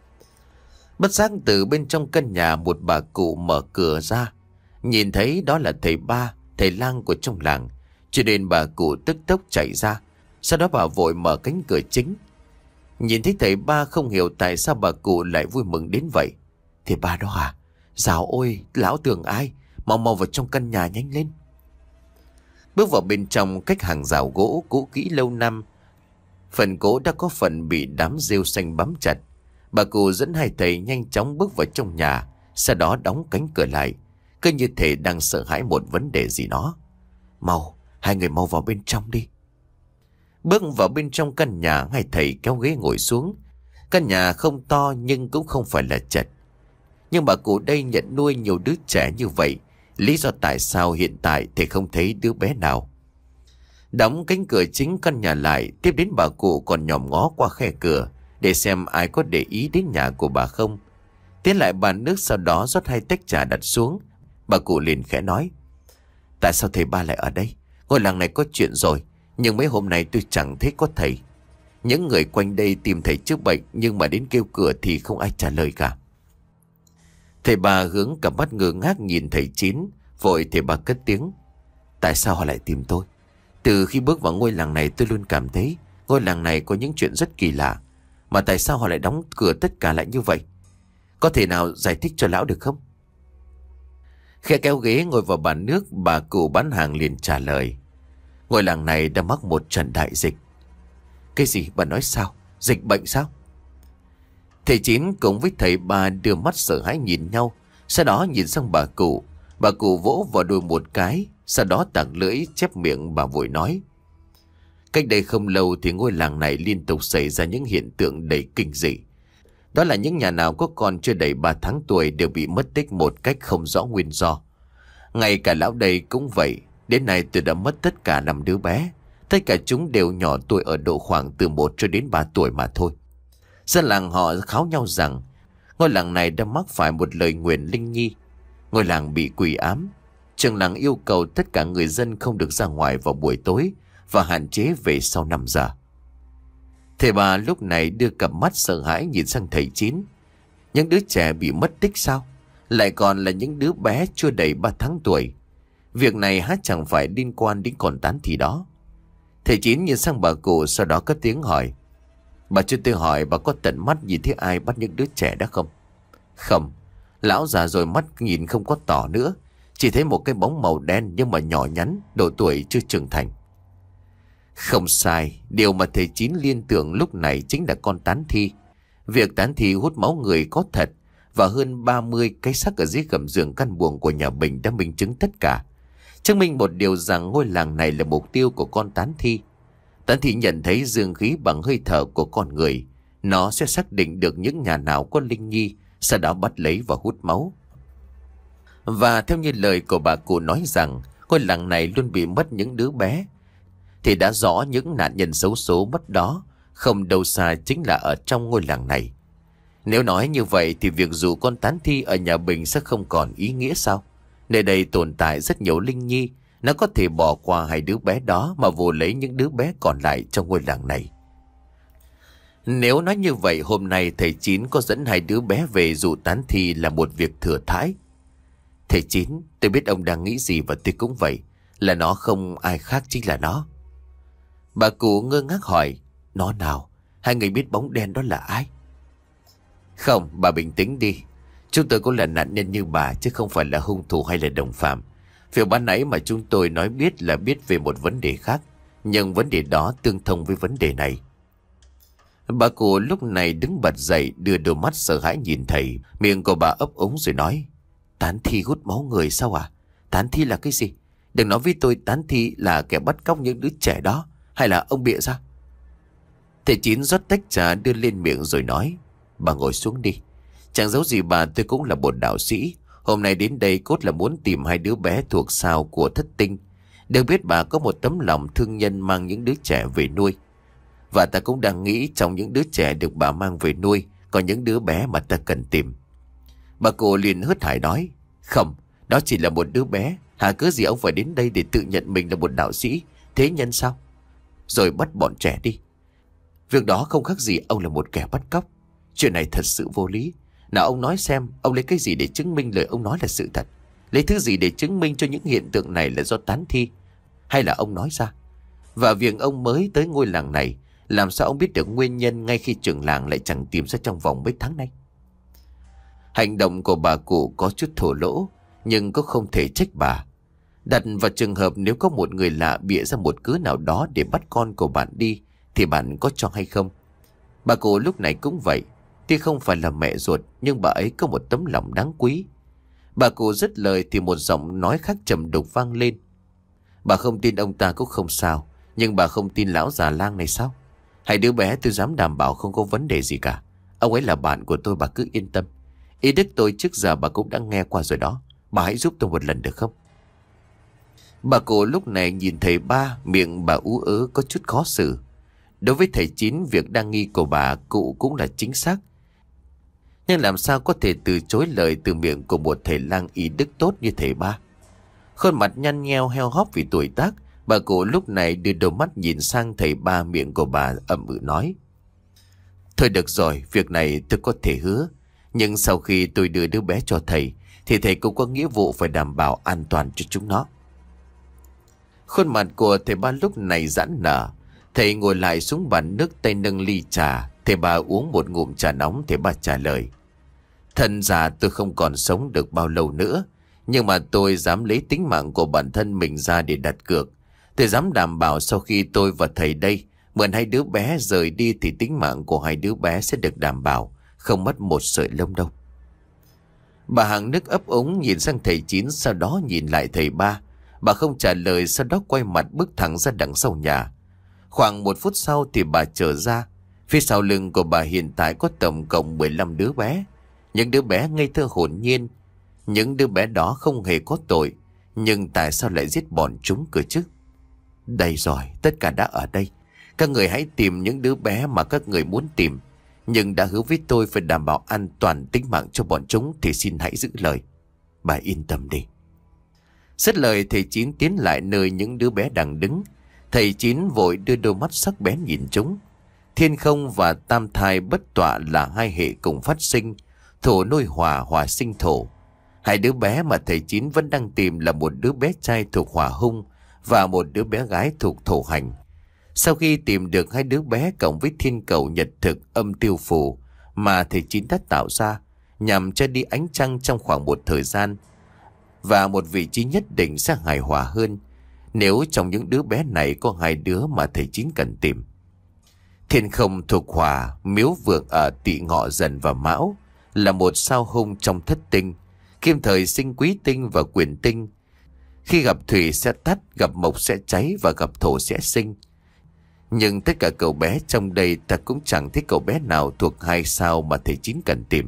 Bất giác từ bên trong căn nhà một bà cụ mở cửa ra, nhìn thấy đó là thầy ba, thầy lang của trong làng, cho nên bà cụ tức tốc chạy ra. Sau đó bà vội mở cánh cửa chính. Nhìn thấy thầy ba không hiểu tại sao bà cụ lại vui mừng đến vậy. Thầy ba đó à? Dạo ôi, lão tưởng ai? Mau mau vào trong căn nhà nhanh lên. Bước vào bên trong cách hàng rào gỗ cũ kỹ lâu năm, phần gỗ đã có phần bị đám rêu xanh bám chặt. Bà cụ dẫn hai thầy nhanh chóng bước vào trong nhà, sau đó đóng cánh cửa lại, cứ như thể đang sợ hãi một vấn đề gì đó. Mau, hai người mau vào bên trong đi. Bước vào bên trong căn nhà, hai thầy kéo ghế ngồi xuống. Căn nhà không to nhưng cũng không phải là chật. Nhưng bà cụ đây nhận nuôi nhiều đứa trẻ như vậy, lý do tại sao hiện tại thì không thấy đứa bé nào. Đóng cánh cửa chính căn nhà lại, tiếp đến bà cụ còn nhòm ngó qua khe cửa để xem ai có để ý đến nhà của bà không. Tiến lại bàn nước, sau đó rót hai tách trà đặt xuống. Bà cụ liền khẽ nói: Tại sao thầy ba lại ở đây? Ngôi làng này có chuyện rồi, nhưng mấy hôm nay tôi chẳng thấy có thầy. Những người quanh đây tìm thầy chữa bệnh, nhưng mà đến kêu cửa thì không ai trả lời cả. Thầy ba hướng cặp mắt ngơ ngác nhìn thầy Chín. Vội thầy ba cất tiếng: Tại sao họ lại tìm tôi? Từ khi bước vào ngôi làng này tôi luôn cảm thấy ngôi làng này có những chuyện rất kỳ lạ. Mà tại sao họ lại đóng cửa tất cả lại như vậy? Có thể nào giải thích cho lão được không? Khẽ kéo ghế ngồi vào bàn nước, bà cụ bán hàng liền trả lời: Ngôi làng này đã mắc một trận đại dịch. Cái gì? Bà nói sao? Dịch bệnh sao? Thầy Chín cùng với thầy ba đưa mắt sợ hãi nhìn nhau, sau đó nhìn sang bà cụ. Bà cụ vỗ vào đùi một cái, sau đó tặc lưỡi chép miệng bà vội nói: Cách đây không lâu thì ngôi làng này liên tục xảy ra những hiện tượng đầy kinh dị. Đó là những nhà nào có con chưa đầy ba tháng tuổi đều bị mất tích một cách không rõ nguyên do. Ngay cả lão đây cũng vậy. Đến nay tôi đã mất tất cả năm đứa bé. Tất cả chúng đều nhỏ tuổi, ở độ khoảng từ một cho đến ba tuổi mà thôi. Dân làng họ kháo nhau rằng ngôi làng này đã mắc phải một lời nguyền linh nhi. Ngôi làng bị quỷ ám. Trường làng yêu cầu tất cả người dân không được ra ngoài vào buổi tối và hạn chế về sau năm giờ. Thầy bà lúc này đưa cặp mắt sợ hãi nhìn sang thầy Chín. Những đứa trẻ bị mất tích sao? Lại còn là những đứa bé chưa đầy ba tháng tuổi. Việc này há chẳng phải liên quan đến con tán thì đó? Thầy Chín nhìn sang bà cụ, sau đó cất tiếng hỏi: Bà cho tôi hỏi, bà có tận mắt nhìn thấy ai bắt những đứa trẻ đó không? Không. Lão già rồi, mắt nhìn không có tỏ nữa. Chỉ thấy một cái bóng màu đen nhưng mà nhỏ nhắn, độ tuổi chưa trưởng thành. Không sai. Điều mà thầy Chín liên tưởng lúc này chính là con tán thi. Việc tán thi hút máu người có thật, và hơn ba mươi cái xác ở dưới gầm giường căn buồng của nhà Bình đã minh chứng tất cả. Chứng minh một điều rằng ngôi làng này là mục tiêu của con tán thi. Tán thi nhận thấy dương khí bằng hơi thở của con người, nó sẽ xác định được những nhà nào có linh nhi, sau đó bắt lấy và hút máu. Và theo như lời của bà cụ nói rằng ngôi làng này luôn bị mất những đứa bé, thì đã rõ những nạn nhân xấu số mất đó không đâu xa chính là ở trong ngôi làng này. Nếu nói như vậy thì việc dụ con tán thi ở nhà Bình sẽ không còn ý nghĩa sao? Nơi đây tồn tại rất nhiều linh nhi, nó có thể bỏ qua hai đứa bé đó mà vô lấy những đứa bé còn lại trong ngôi làng này. Nếu nói như vậy, hôm nay thầy Chín có dẫn hai đứa bé về dụ tán thi là một việc thừa thãi. Thầy Chín, tôi biết ông đang nghĩ gì và tôi cũng vậy. Là nó không ai khác chính là nó. Bà cụ ngơ ngác hỏi: Nó nào? Hai người biết bóng đen đó là ai? Không, bà bình tĩnh đi. Chúng tôi cũng là nạn nhân như bà, chứ không phải là hung thủ hay là đồng phạm. Việc ban nãy mà chúng tôi nói biết là biết về một vấn đề khác, nhưng vấn đề đó tương thông với vấn đề này. Bà cụ lúc này đứng bật dậy, đưa đôi mắt sợ hãi nhìn thầy. Miệng của bà ấp úng rồi nói: Tán thi hút máu người sao à? Tán thi là cái gì? Đừng nói với tôi tán thi là kẻ bắt cóc những đứa trẻ đó. Hay là ông bịa ra? Thầy Chín rót tách trà đưa lên miệng rồi nói: Bà ngồi xuống đi. Chẳng giấu gì bà, tôi cũng là một đạo sĩ. Hôm nay đến đây cốt là muốn tìm hai đứa bé thuộc sao của thất tinh. Được biết bà có một tấm lòng thương nhân mang những đứa trẻ về nuôi. Và ta cũng đang nghĩ trong những đứa trẻ được bà mang về nuôi có những đứa bé mà ta cần tìm. Bà cụ liền hớt hải nói: Không, đó chỉ là một đứa bé. Hả cớ gì ông phải đến đây để tự nhận mình là một đạo sĩ thế nhân sao? Rồi bắt bọn trẻ đi. Việc đó không khác gì ông là một kẻ bắt cóc. Chuyện này thật sự vô lý. Nào ông nói xem, ông lấy cái gì để chứng minh lời ông nói là sự thật? Lấy thứ gì để chứng minh cho những hiện tượng này là do tán thi? Hay là ông nói ra? Và việc ông mới tới ngôi làng này, làm sao ông biết được nguyên nhân ngay khi trưởng làng lại chẳng tìm ra trong vòng mấy tháng nay? Hành động của bà cụ có chút thổ lỗ, nhưng cũng không thể trách bà. Đặt vào trường hợp nếu có một người lạ bịa ra một cớ nào đó để bắt con của bạn đi, thì bạn có cho hay không? Bà cụ lúc này cũng vậy. Tuy không phải là mẹ ruột, nhưng bà ấy có một tấm lòng đáng quý. Bà cụ dứt lời thì một giọng nói khác trầm đục vang lên: Bà không tin ông ta cũng không sao, nhưng bà không tin lão già lang này sao? Hai đứa bé tôi dám đảm bảo không có vấn đề gì cả. Ông ấy là bạn của tôi, bà cứ yên tâm. Ý đức tôi trước giờ bà cũng đã nghe qua rồi đó. Bà hãy giúp tôi một lần được không? Bà cụ lúc này nhìn thầy ba, miệng bà ú ớ có chút khó xử. Đối với thầy Chín, việc đa nghi của bà cụ cũng là chính xác. Nhưng làm sao có thể từ chối lời từ miệng của một thầy lang ý đức tốt như thầy ba? Khuôn mặt nhăn nheo heo hóp vì tuổi tác, bà cụ lúc này đưa đôi mắt nhìn sang thầy ba, miệng của bà ậm ừ nói: Thôi được rồi, việc này tôi có thể hứa. Nhưng sau khi tôi đưa đứa bé cho thầy, thì thầy cũng có nghĩa vụ phải đảm bảo an toàn cho chúng nó. Khuôn mặt của thầy ba lúc này giãn nở. Thầy ngồi lại xuống bàn nước, tay nâng ly trà. Thầy ba uống một ngụm trà nóng. Thầy ba trả lời: Thật ra tôi không còn sống được bao lâu nữa, nhưng mà tôi dám lấy tính mạng của bản thân mình ra để đặt cược. Tôi dám đảm bảo sau khi tôi và thầy đây mượn hai đứa bé rời đi, thì tính mạng của hai đứa bé sẽ được đảm bảo, không mất một sợi lông đâu. Bà hàng nước ấp úng nhìn sang thầy Chín, sau đó nhìn lại thầy ba. Bà không trả lời, sau đó quay mặt bước thẳng ra đằng sau nhà. Khoảng một phút sau thì bà trở ra. Phía sau lưng của bà hiện tại có tổng cộng mười lăm đứa bé. Những đứa bé ngây thơ hồn nhiên. Những đứa bé đó không hề có tội, nhưng tại sao lại giết bọn chúng cơ chứ? Đây rồi, tất cả đã ở đây. Các người hãy tìm những đứa bé mà các người muốn tìm, nhưng đã hứa với tôi phải đảm bảo an toàn tính mạng cho bọn chúng, thì xin hãy giữ lời. Bà yên tâm đi. Dứt lời, thầy Chín tiến lại nơi những đứa bé đang đứng. Thầy Chín vội đưa đôi mắt sắc bén nhìn chúng. Thiên không và tam thai bất tọa là hai hệ cùng phát sinh. Thổ nuôi hỏa, hỏa sinh thổ. Hai đứa bé mà thầy Chín vẫn đang tìm là một đứa bé trai thuộc hỏa hung và một đứa bé gái thuộc thổ hành. Sau khi tìm được hai đứa bé cộng với thiên cầu nhật thực âm tiêu phù mà thầy Chín đã tạo ra nhằm cho đi ánh trăng trong khoảng một thời gian và một vị trí nhất định sẽ hài hòa hơn nếu trong những đứa bé này có hai đứa mà thầy Chín cần tìm. Thiên không thuộc hỏa, miếu vượng ở Tỵ Ngọ Dần và Mão, là một sao hung trong thất tinh, kim thời sinh quý tinh và quyền tinh. Khi gặp thủy sẽ tắt, gặp mộc sẽ cháy và gặp thổ sẽ sinh. Nhưng tất cả cậu bé trong đây ta cũng chẳng thấy cậu bé nào thuộc hai sao mà thầy Chín cần tìm.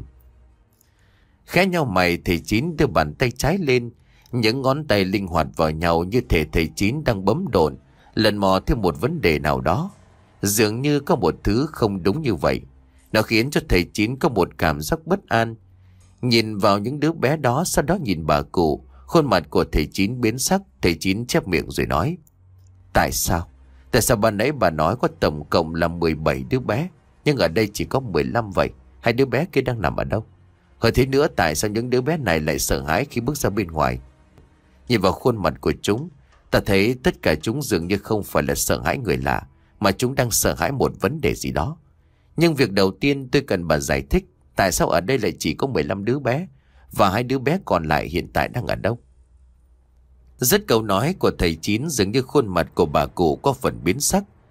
Khẽ nhau mày, thầy Chín đưa bàn tay trái lên, những ngón tay linh hoạt vào nhau như thể thầy Chín đang bấm độn, lần mò thêm một vấn đề nào đó. Dường như có một thứ không đúng như vậy. Nó khiến cho thầy Chín có một cảm giác bất an. Nhìn vào những đứa bé đó, sau đó nhìn bà cụ. Khuôn mặt của thầy Chín biến sắc. Thầy Chín chép miệng rồi nói: Tại sao? Tại sao ban nãy bà nói có tổng cộng là mười bảy đứa bé, nhưng ở đây chỉ có mười lăm vậy? Hai đứa bé kia đang nằm ở đâu? Hơn thế nữa, tại sao những đứa bé này lại sợ hãi khi bước ra bên ngoài? Nhìn vào khuôn mặt của chúng, ta thấy tất cả chúng dường như không phải là sợ hãi người lạ, mà chúng đang sợ hãi một vấn đề gì đó. Nhưng việc đầu tiên tôi cần bà giải thích tại sao ở đây lại chỉ có mười lăm đứa bé, và hai đứa bé còn lại hiện tại đang ở đâu? Rất câu nói của thầy Chín, dường như khuôn mặt của bà cụ có phần biến sắc.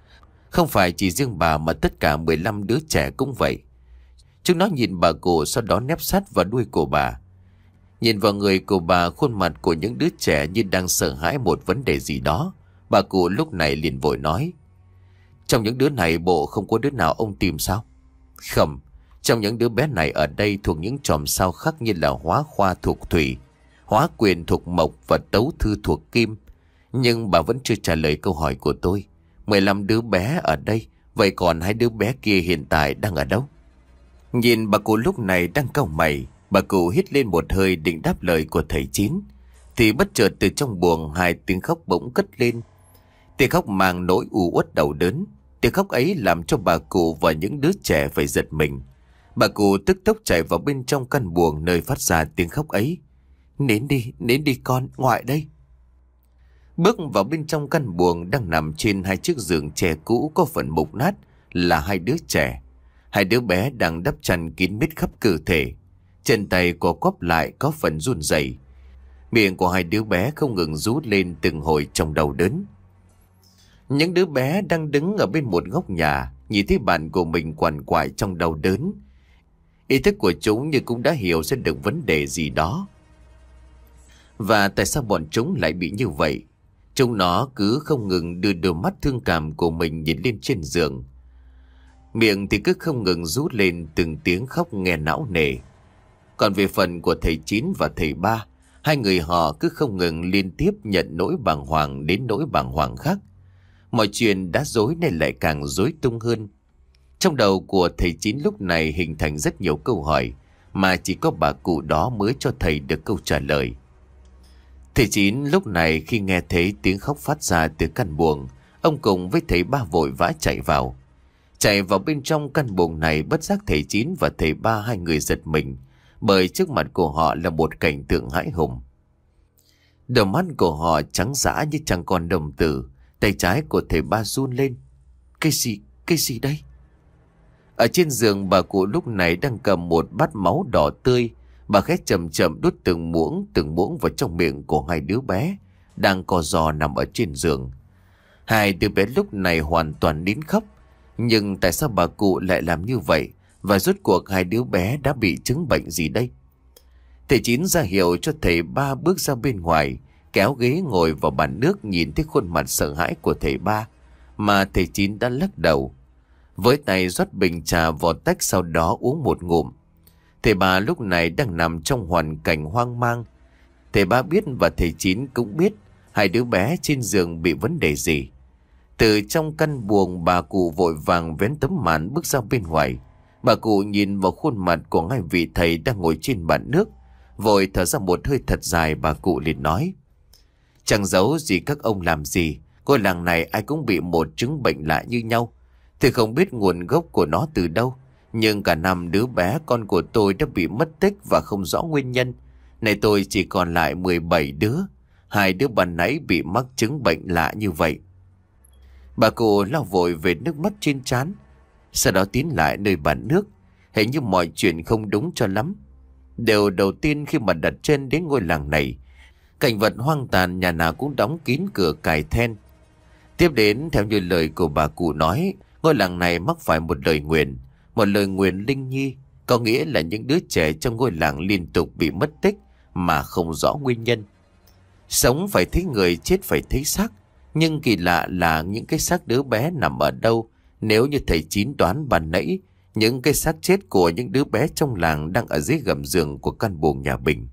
Không phải chỉ riêng bà mà tất cả mười lăm đứa trẻ cũng vậy. Chúng nó nhìn bà cụ, sau đó nép sát vào đuôi của bà. Nhìn vào người của bà, khuôn mặt của những đứa trẻ như đang sợ hãi một vấn đề gì đó. Bà cụ lúc này liền vội nói: trong những đứa này bộ không có đứa nào ông tìm sao? Không, trong những đứa bé này ở đây thuộc những chòm sao khác, như là Hóa Khoa thuộc thủy, Hóa Quyền thuộc mộc và Tấu Thư thuộc kim. Nhưng bà vẫn chưa trả lời câu hỏi của tôi. mười lăm đứa bé ở đây, vậy còn hai đứa bé kia hiện tại đang ở đâu? Nhìn bà cụ lúc này đang cau mày, bà cụ hít lên một hơi định đáp lời của thầy Chín, thì bất chợt từ trong buồng hai tiếng khóc bỗng cất lên. Tiếng khóc mang nỗi u uất đau đớn. Tiếng khóc ấy làm cho bà cụ và những đứa trẻ phải giật mình. Bà cụ tức tốc chạy vào bên trong căn buồng nơi phát ra tiếng khóc ấy. Nến đi, nến đi con, ngoại đây. Bước vào bên trong căn buồng, đang nằm trên hai chiếc giường tre cũ có phần mục nát là hai đứa trẻ. Hai đứa bé đang đắp chăn kín mít khắp cơ thể. Chân tay của quắp lại có phần run rẩy. Miệng của hai đứa bé không ngừng rú lên từng hồi trong đau đớn. Những đứa bé đang đứng ở bên một góc nhà, nhìn thấy bạn của mình quằn quại trong đau đớn. Ý thức của chúng như cũng đã hiểu ra được vấn đề gì đó. Và tại sao bọn chúng lại bị như vậy? Chúng nó cứ không ngừng đưa đôi mắt thương cảm của mình nhìn lên trên giường. Miệng thì cứ không ngừng rú lên từng tiếng khóc nghe não nề. Còn về phần của thầy Chín và thầy Ba, hai người họ cứ không ngừng liên tiếp nhận nỗi bàng hoàng đến nỗi bàng hoàng khác. Mọi chuyện đã rối nên lại càng rối tung hơn. Trong đầu của thầy Chín lúc này hình thành rất nhiều câu hỏi, mà chỉ có bà cụ đó mới cho thầy được câu trả lời. Thầy Chín lúc này khi nghe thấy tiếng khóc phát ra từ căn buồng, ông cùng với thầy Ba vội vã chạy vào. Chạy vào bên trong căn buồng này, bất giác thầy Chín và thầy Ba hai người giật mình, bởi trước mặt của họ là một cảnh tượng hãi hùng. Đôi mắt của họ trắng dã như chẳng còn đồng tử. Tay trái của thầy Ba run lên. Cái gì, cái gì đây? Ở trên giường, bà cụ lúc này đang cầm một bát máu đỏ tươi. Bà khét chậm chậm đút từng muỗng từng muỗng vào trong miệng của hai đứa bé đang co giò nằm ở trên giường. Hai đứa bé lúc này hoàn toàn nín khóc. Nhưng tại sao bà cụ lại làm như vậy? Và rốt cuộc hai đứa bé đã bị chứng bệnh gì đây? Thầy Chín ra hiệu cho thầy Ba bước ra bên ngoài, kéo ghế ngồi vào bàn nước. Nhìn thấy khuôn mặt sợ hãi của thầy Ba, mà thầy Chín đã lắc đầu. Với tay rót bình trà vào tách, sau đó uống một ngụm. Thầy Ba lúc này đang nằm trong hoàn cảnh hoang mang. Thầy Ba biết và thầy Chín cũng biết hai đứa bé trên giường bị vấn đề gì. Từ trong căn buồng, bà cụ vội vàng vén tấm màn bước ra bên ngoài. Bà cụ nhìn vào khuôn mặt của hai vị thầy đang ngồi trên bàn nước, vội thở ra một hơi thật dài. Bà cụ liền nói: chẳng giấu gì các ông làm gì, ngôi làng này ai cũng bị một chứng bệnh lạ như nhau. Thì không biết nguồn gốc của nó từ đâu, nhưng cả năm đứa bé con của tôi đã bị mất tích và không rõ nguyên nhân. Này tôi chỉ còn lại mười bảy đứa. Hai đứa ban nãy bị mắc chứng bệnh lạ như vậy. Bà cụ lau vội về nước mắt trên trán, sau đó tiến lại nơi bàn nước. Hình như mọi chuyện không đúng cho lắm. Điều đầu tiên khi mà đặt chân đến ngôi làng này, cảnh vật hoang tàn, nhà nào cũng đóng kín cửa cài then. Tiếp đến, theo như lời của bà cụ nói, ngôi làng này mắc phải một lời nguyền. Một lời nguyền linh nhi, có nghĩa là những đứa trẻ trong ngôi làng liên tục bị mất tích mà không rõ nguyên nhân. Sống phải thấy người, chết phải thấy xác. Nhưng kỳ lạ là những cái xác đứa bé nằm ở đâu. Nếu như thầy Chín đoán ban nãy, những cái xác chết của những đứa bé trong làng đang ở dưới gầm giường của căn buồng nhà Bình.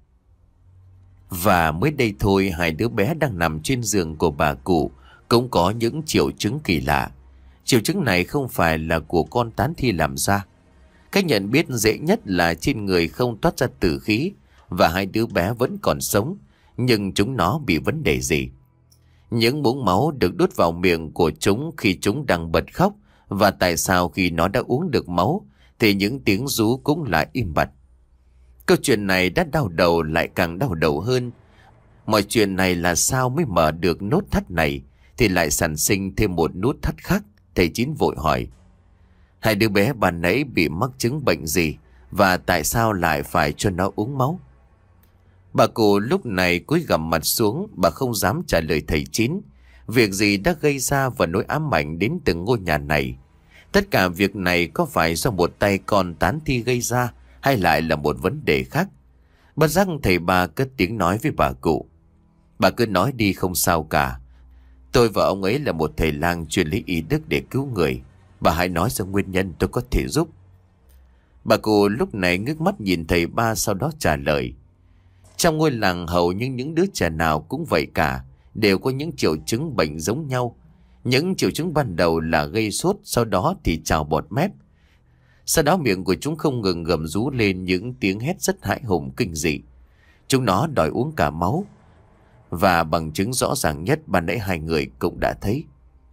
Và mới đây thôi, hai đứa bé đang nằm trên giường của bà cụ cũng có những triệu chứng kỳ lạ. Triệu chứng này không phải là của con tán thi làm ra. Cách nhận biết dễ nhất là trên người không toát ra tử khí, và hai đứa bé vẫn còn sống, nhưng chúng nó bị vấn đề gì? Những muỗng máu được đút vào miệng của chúng khi chúng đang bật khóc, và tại sao khi nó đã uống được máu thì những tiếng rú cũng lại im bặt? Câu chuyện này đã đau đầu lại càng đau đầu hơn. Mọi chuyện này là sao mới mở được nốt thắt này thì lại sản sinh thêm một nút thắt khác? Thầy Chín vội hỏi: hai đứa bé ban nãy bị mắc chứng bệnh gì, và tại sao lại phải cho nó uống máu? Bà cụ lúc này cúi gằm mặt xuống, bà không dám trả lời thầy Chín, Việc gì đã gây ra và nỗi ám ảnh đến từng ngôi nhà này? Tất cả việc này có phải do một tay con tán thi gây ra, hay lại là một vấn đề khác? Bất giác thầy ba cất tiếng nói với bà cụ. Bà cứ nói đi, không sao cả. Tôi và ông ấy là một thầy lang chuyên lấy y đức để cứu người. Bà hãy nói ra nguyên nhân, tôi có thể giúp. Bà cụ lúc này ngước mắt nhìn thầy ba, sau đó trả lời. Trong ngôi làng hầu như những đứa trẻ nào cũng vậy cả, đều có những triệu chứng bệnh giống nhau. Những triệu chứng ban đầu là gây sốt, sau đó thì trào bọt mép. Sau đó miệng của chúng không ngừng gầm rú lên những tiếng hét rất hãi hùng kinh dị. Chúng nó đòi uống cả máu. Và bằng chứng rõ ràng nhất ban nãy hai người cũng đã thấy.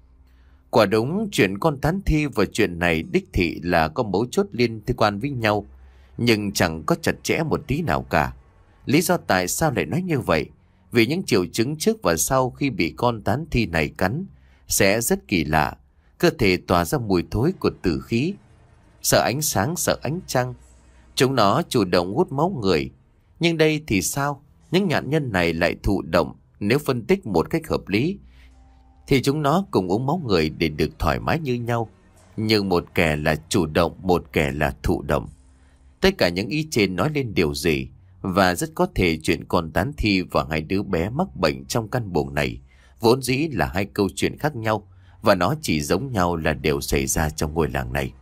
Quả đúng, chuyện con tán thi và chuyện này đích thị là có mấu chốt liên quan với nhau, nhưng chẳng có chặt chẽ một tí nào cả. Lý do tại sao lại nói như vậy? Vì những triệu chứng trước và sau khi bị con tán thi này cắn sẽ rất kỳ lạ. Cơ thể tỏa ra mùi thối của tử khí, sợ ánh sáng, sợ ánh trăng. Chúng nó chủ động hút máu người. Nhưng đây thì sao? Những nạn nhân này lại thụ động. Nếu phân tích một cách hợp lý thì chúng nó cùng uống máu người để được thoải mái như nhau. Nhưng một kẻ là chủ động, một kẻ là thụ động. Tất cả những ý trên nói lên điều gì? Và rất có thể chuyện con tán thi và hai đứa bé mắc bệnh trong căn buồng này vốn dĩ là hai câu chuyện khác nhau, và nó chỉ giống nhau là đều xảy ra trong ngôi làng này.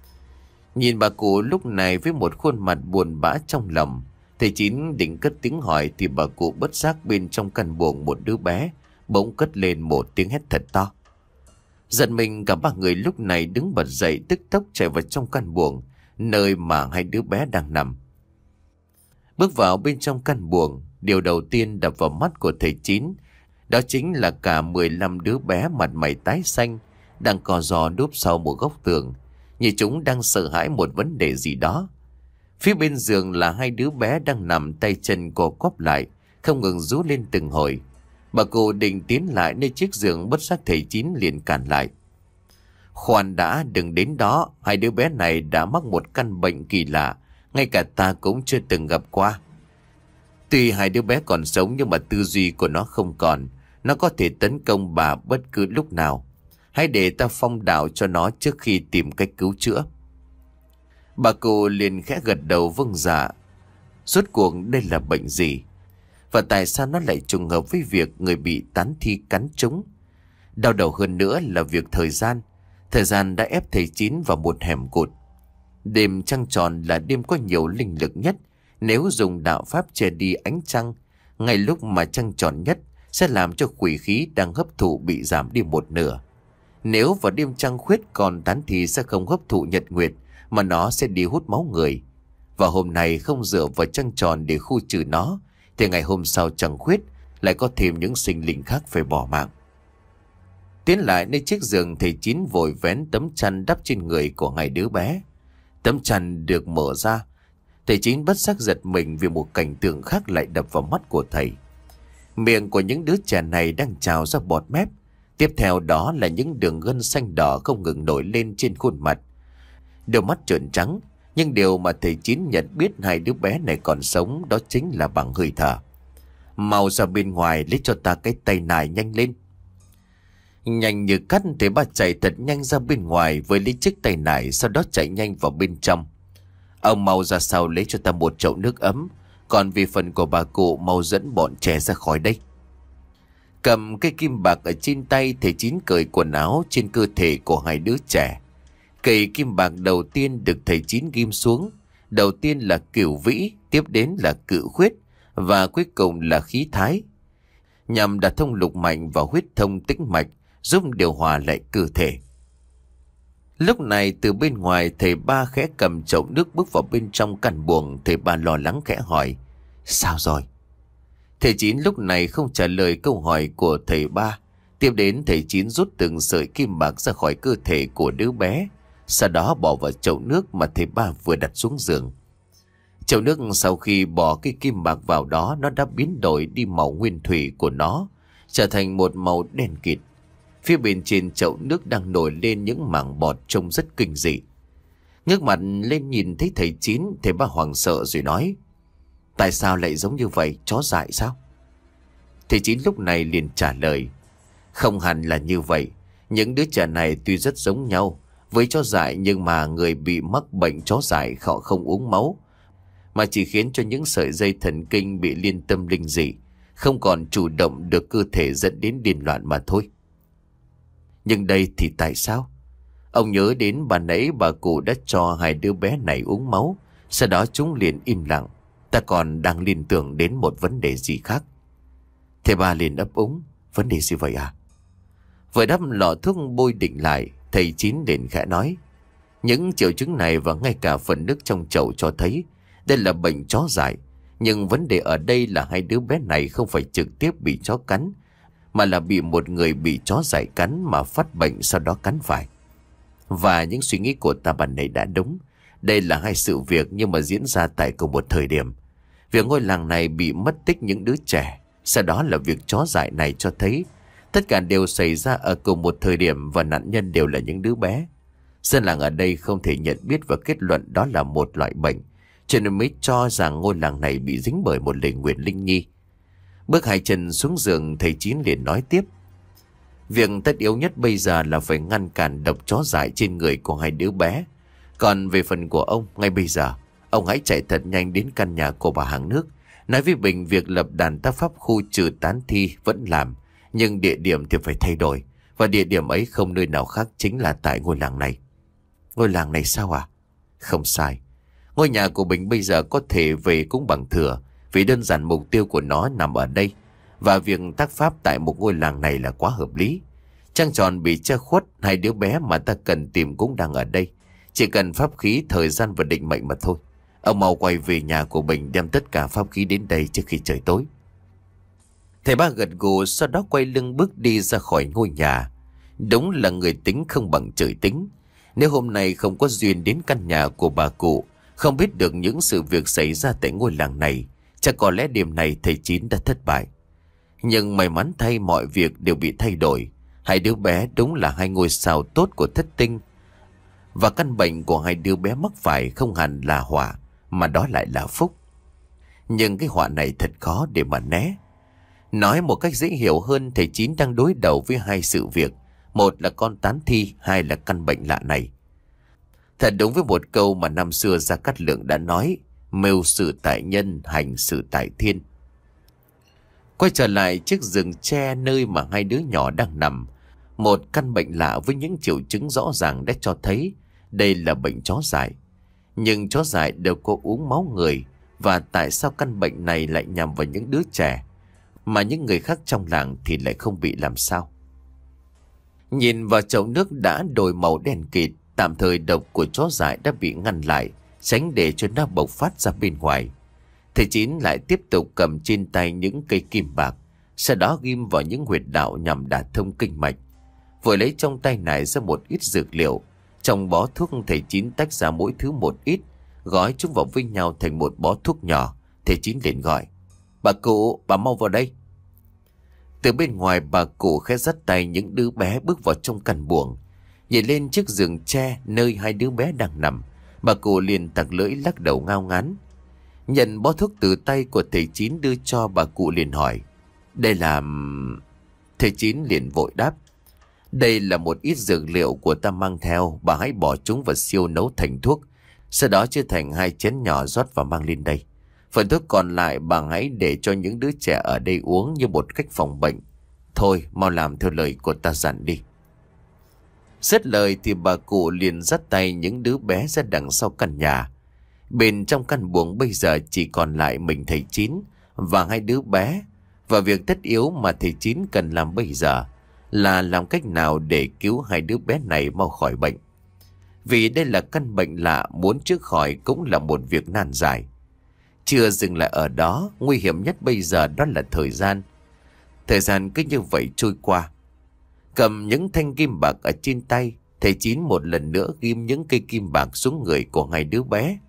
Nhìn bà cụ lúc này với một khuôn mặt buồn bã trong lòng, thầy Chín định cất tiếng hỏi thì bà cụ bất giác bên trong căn buồng một đứa bé bỗng cất lên một tiếng hét thật to. Giật mình, cả ba người lúc này đứng bật dậy, tức tốc chạy vào trong căn buồng nơi mà hai đứa bé đang nằm. Bước vào bên trong căn buồng, điều đầu tiên đập vào mắt của thầy Chín đó chính là cả mười lăm đứa bé mặt mày tái xanh đang co ro núp sau một góc tường, như chúng đang sợ hãi một vấn đề gì đó. Phía bên giường là hai đứa bé đang nằm tay chân co quắp lại, không ngừng rú lên từng hồi. Bà cụ định tiến lại nơi chiếc giường, bất giác thầy Chín liền cản lại. Khoan đã, đừng đến đó. Hai đứa bé này đã mắc một căn bệnh kỳ lạ, ngay cả ta cũng chưa từng gặp qua. Tuy hai đứa bé còn sống nhưng mà tư duy của nó không còn. Nó có thể tấn công bà bất cứ lúc nào. Hãy để ta phong đạo cho nó trước khi tìm cách cứu chữa. Bà cụ liền khẽ gật đầu vâng dạ. Rốt cuộc đây là bệnh gì? Và tại sao nó lại trùng hợp với việc người bị tán thi cắn trúng? Đau đầu hơn nữa là việc thời gian. Thời gian đã ép thầy Chín vào một hẻm cụt. Đêm trăng tròn là đêm có nhiều linh lực nhất. Nếu dùng đạo pháp che đi ánh trăng, ngay lúc mà trăng tròn nhất sẽ làm cho quỷ khí đang hấp thụ bị giảm đi một nửa. Nếu vào đêm trăng khuyết, còn tán thi sẽ không hấp thụ nhật nguyệt, mà nó sẽ đi hút máu người. Và hôm nay không dựa vào trăng tròn để khu trừ nó, thì ngày hôm sau trăng khuyết lại có thêm những sinh linh khác phải bỏ mạng. Tiến lại nơi chiếc giường, thầy Chín vội vén tấm chăn đắp trên người của hai đứa bé. Tấm chăn được mở ra, thầy Chín bất giác giật mình vì một cảnh tượng khác lại đập vào mắt của thầy. Miệng của những đứa trẻ này đang trào ra bọt mép. Tiếp theo đó là những đường gân xanh đỏ không ngừng nổi lên trên khuôn mặt. Đôi mắt trợn trắng, nhưng điều mà thầy Chín nhận biết hai đứa bé này còn sống đó chính là bằng hơi thở. Mau ra bên ngoài lấy cho ta cái tay nải nhanh lên. Nhanh như cắt, thầy ba chạy thật nhanh ra bên ngoài với lấy chiếc tay nải, sau đó chạy nhanh vào bên trong. Ông mau ra sau lấy cho ta một chậu nước ấm, còn vì phần của bà cụ mau dẫn bọn trẻ ra khỏi đây. Cầm cây kim bạc ở trên tay, thầy Chín cởi quần áo trên cơ thể của hai đứa trẻ. Cây kim bạc đầu tiên được thầy Chín ghim xuống. Đầu tiên là cửu vĩ, tiếp đến là cự khuyết, và cuối cùng là khí thái, nhằm đả thông lục mạnh và huyết thông tĩnh mạch, giúp điều hòa lại cơ thể. Lúc này từ bên ngoài, thầy ba khẽ cầm chậu nước bước vào bên trong căn buồng. Thầy ba lo lắng khẽ hỏi: sao rồi? Thầy Chín lúc này không trả lời câu hỏi của thầy ba. Tiếp đến thầy Chín rút từng sợi kim bạc ra khỏi cơ thể của đứa bé, sau đó bỏ vào chậu nước mà thầy ba vừa đặt xuống giường. Chậu nước sau khi bỏ cái kim bạc vào đó, nó đã biến đổi đi màu nguyên thủy của nó, trở thành một màu đen kịt. Phía bên trên chậu nước đang nổi lên những mảng bọt trông rất kinh dị. Ngước mặt lên nhìn thấy thầy Chín, thầy ba hoảng sợ rồi nói: tại sao lại giống như vậy, chó dại sao? Thầy Chín lúc này liền trả lời: Không hẳn là như vậy. Những đứa trẻ này tuy rất giống nhau với chó dại, nhưng mà người bị mắc bệnh chó dại họ không uống máu, mà chỉ khiến cho những sợi dây thần kinh bị liên tâm linh dị không còn chủ động được cơ thể, dẫn đến điên loạn mà thôi. Nhưng đây thì tại sao? Ông nhớ đến bà nãy bà cụ đã cho hai đứa bé này uống máu, sau đó chúng liền im lặng. Ta còn đang liên tưởng đến một vấn đề gì khác. Thầy ba liền ấp úng. Vấn đề gì vậy à? Vừa đắp lọ thuốc bôi định lại, thầy Chín liền khẽ nói. Những triệu chứng này và ngay cả phần nước trong chậu cho thấy đây là bệnh chó dại. Nhưng vấn đề ở đây là hai đứa bé này không phải trực tiếp bị chó cắn, mà là bị một người bị chó dại cắn mà phát bệnh, sau đó cắn phải. Và những suy nghĩ của ta bạn này đã đúng. Đây là hai sự việc nhưng mà diễn ra tại cùng một thời điểm. Việc ngôi làng này bị mất tích những đứa trẻ, sau đó là việc chó dại này, cho thấy tất cả đều xảy ra ở cùng một thời điểm và nạn nhân đều là những đứa bé. Dân làng ở đây không thể nhận biết và kết luận đó là một loại bệnh, cho nên mới cho rằng ngôi làng này bị dính bởi một lời nguyền linh nhi. Bước hai chân xuống giường, thầy Chín liền nói tiếp. Việc tất yếu nhất bây giờ là phải ngăn cản độc chó dại trên người của hai đứa bé. Còn về phần của ông, ngay bây giờ ông hãy chạy thật nhanh đến căn nhà của bà hàng nước, nói với Bình việc lập đàn tác pháp khu trừ tán thi vẫn làm, nhưng địa điểm thì phải thay đổi. Và địa điểm ấy không nơi nào khác, chính là tại ngôi làng này. Ngôi làng này sao à? Không sai. Ngôi nhà của Bình bây giờ có thể về cũng bằng thừa, vì đơn giản mục tiêu của nó nằm ở đây. Và việc tác pháp tại một ngôi làng này là quá hợp lý. Trăng tròn bị che khuất, hai đứa bé mà ta cần tìm cũng đang ở đây. Chỉ cần pháp khí, thời gian và định mệnh mà thôi. Ông mau quay về nhà của Bình, đem tất cả pháp khí đến đây trước khi trời tối. Thầy ba gật gù, sau đó quay lưng bước đi ra khỏi ngôi nhà. Đúng là người tính không bằng trời tính. Nếu hôm nay không có duyên đến căn nhà của bà cụ, không biết được những sự việc xảy ra tại ngôi làng này, chắc có lẽ đêm này thầy Chín đã thất bại. Nhưng may mắn thay, mọi việc đều bị thay đổi. Hai đứa bé đúng là hai ngôi sao tốt của thất tinh. Và căn bệnh của hai đứa bé mắc phải không hẳn là họa, mà đó lại là phúc. Nhưng cái họa này thật khó để mà né. Nói một cách dễ hiểu hơn, thầy Chín đang đối đầu với hai sự việc. Một là con tán thi, hai là căn bệnh lạ này. Thật đúng với một câu mà năm xưa Gia Cát Lượng đã nói: mưu sự tại nhân, hành sự tại thiên. Quay trở lại chiếc giường tre nơi mà hai đứa nhỏ đang nằm, một căn bệnh lạ với những triệu chứng rõ ràng đã cho thấy đây là bệnh chó dại. Nhưng chó dại đều có uống máu người, và tại sao căn bệnh này lại nhằm vào những đứa trẻ, mà những người khác trong làng thì lại không bị làm sao? Nhìn vào chậu nước đã đổi màu đen kịt, tạm thời độc của chó dại đã bị ngăn lại, tránh để cho nó bộc phát ra bên ngoài. Thầy Chín lại tiếp tục cầm trên tay những cây kim bạc, sau đó ghim vào những huyệt đạo nhằm đả thông kinh mạch. Vừa lấy trong tay này ra một ít dược liệu, trong bó thuốc thầy Chín tách ra mỗi thứ một ít, gói chúng vào với nhau thành một bó thuốc nhỏ. Thầy Chín liền gọi: bà cụ, bà mau vào đây. Từ bên ngoài, bà cụ khẽ dắt tay những đứa bé bước vào trong căn buồng. Nhìn lên chiếc giường tre nơi hai đứa bé đang nằm, bà cụ liền tặc lưỡi lắc đầu ngao ngán. Nhận bó thuốc từ tay của thầy Chín đưa cho, bà cụ liền hỏi: đây là... Thầy Chín liền vội đáp: đây là một ít dược liệu của ta mang theo, bà hãy bỏ chúng vào siêu nấu thành thuốc, sau đó chia thành hai chén nhỏ rót và mang lên đây. Phần thuốc còn lại bà hãy để cho những đứa trẻ ở đây uống như một cách phòng bệnh. Thôi, mau làm theo lời của ta dặn đi. Dứt lời thì bà cụ liền dắt tay những đứa bé ra đằng sau căn nhà. Bên trong căn buồng bây giờ chỉ còn lại mình thầy Chín và hai đứa bé. Và việc tất yếu mà thầy Chín cần làm bây giờ là làm cách nào để cứu hai đứa bé này mau khỏi bệnh. Vì đây là căn bệnh lạ, muốn chữa khỏi cũng là một việc nan giải. Chưa dừng lại ở đó, nguy hiểm nhất bây giờ đó là thời gian. Thời gian cứ như vậy trôi qua. Cầm những thanh kim bạc ở trên tay, thầy Chín một lần nữa ghim những cây kim bạc xuống người của hai đứa bé.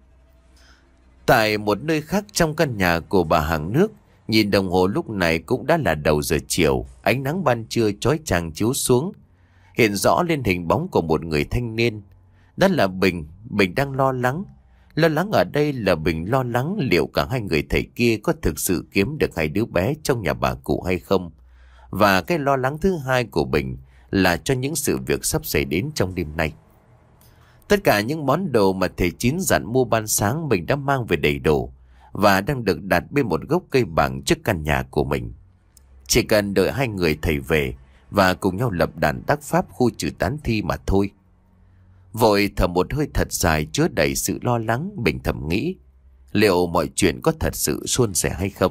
Tại một nơi khác trong căn nhà của bà hàng nước, nhìn đồng hồ lúc này cũng đã là đầu giờ chiều. Ánh nắng ban trưa chói chang chiếu xuống, hiện rõ lên hình bóng của một người thanh niên. Đó là Bình. Bình đang lo lắng. Lo lắng ở đây là Bình lo lắng liệu cả hai người thầy kia có thực sự kiếm được hai đứa bé trong nhà bà cụ hay không. Và cái lo lắng thứ hai của Bình là cho những sự việc sắp xảy đến trong đêm nay. Tất cả những món đồ mà thầy Chín dặn mua ban sáng mình đã mang về đầy đủ và đang được đặt bên một gốc cây bàng trước căn nhà của mình. Chỉ cần đợi hai người thầy về và cùng nhau lập đàn tác pháp khu trừ tán thi mà thôi. Vội thở một hơi thật dài chứa đầy sự lo lắng, Bình thầm nghĩ liệu mọi chuyện có thật sự suôn sẻ hay không.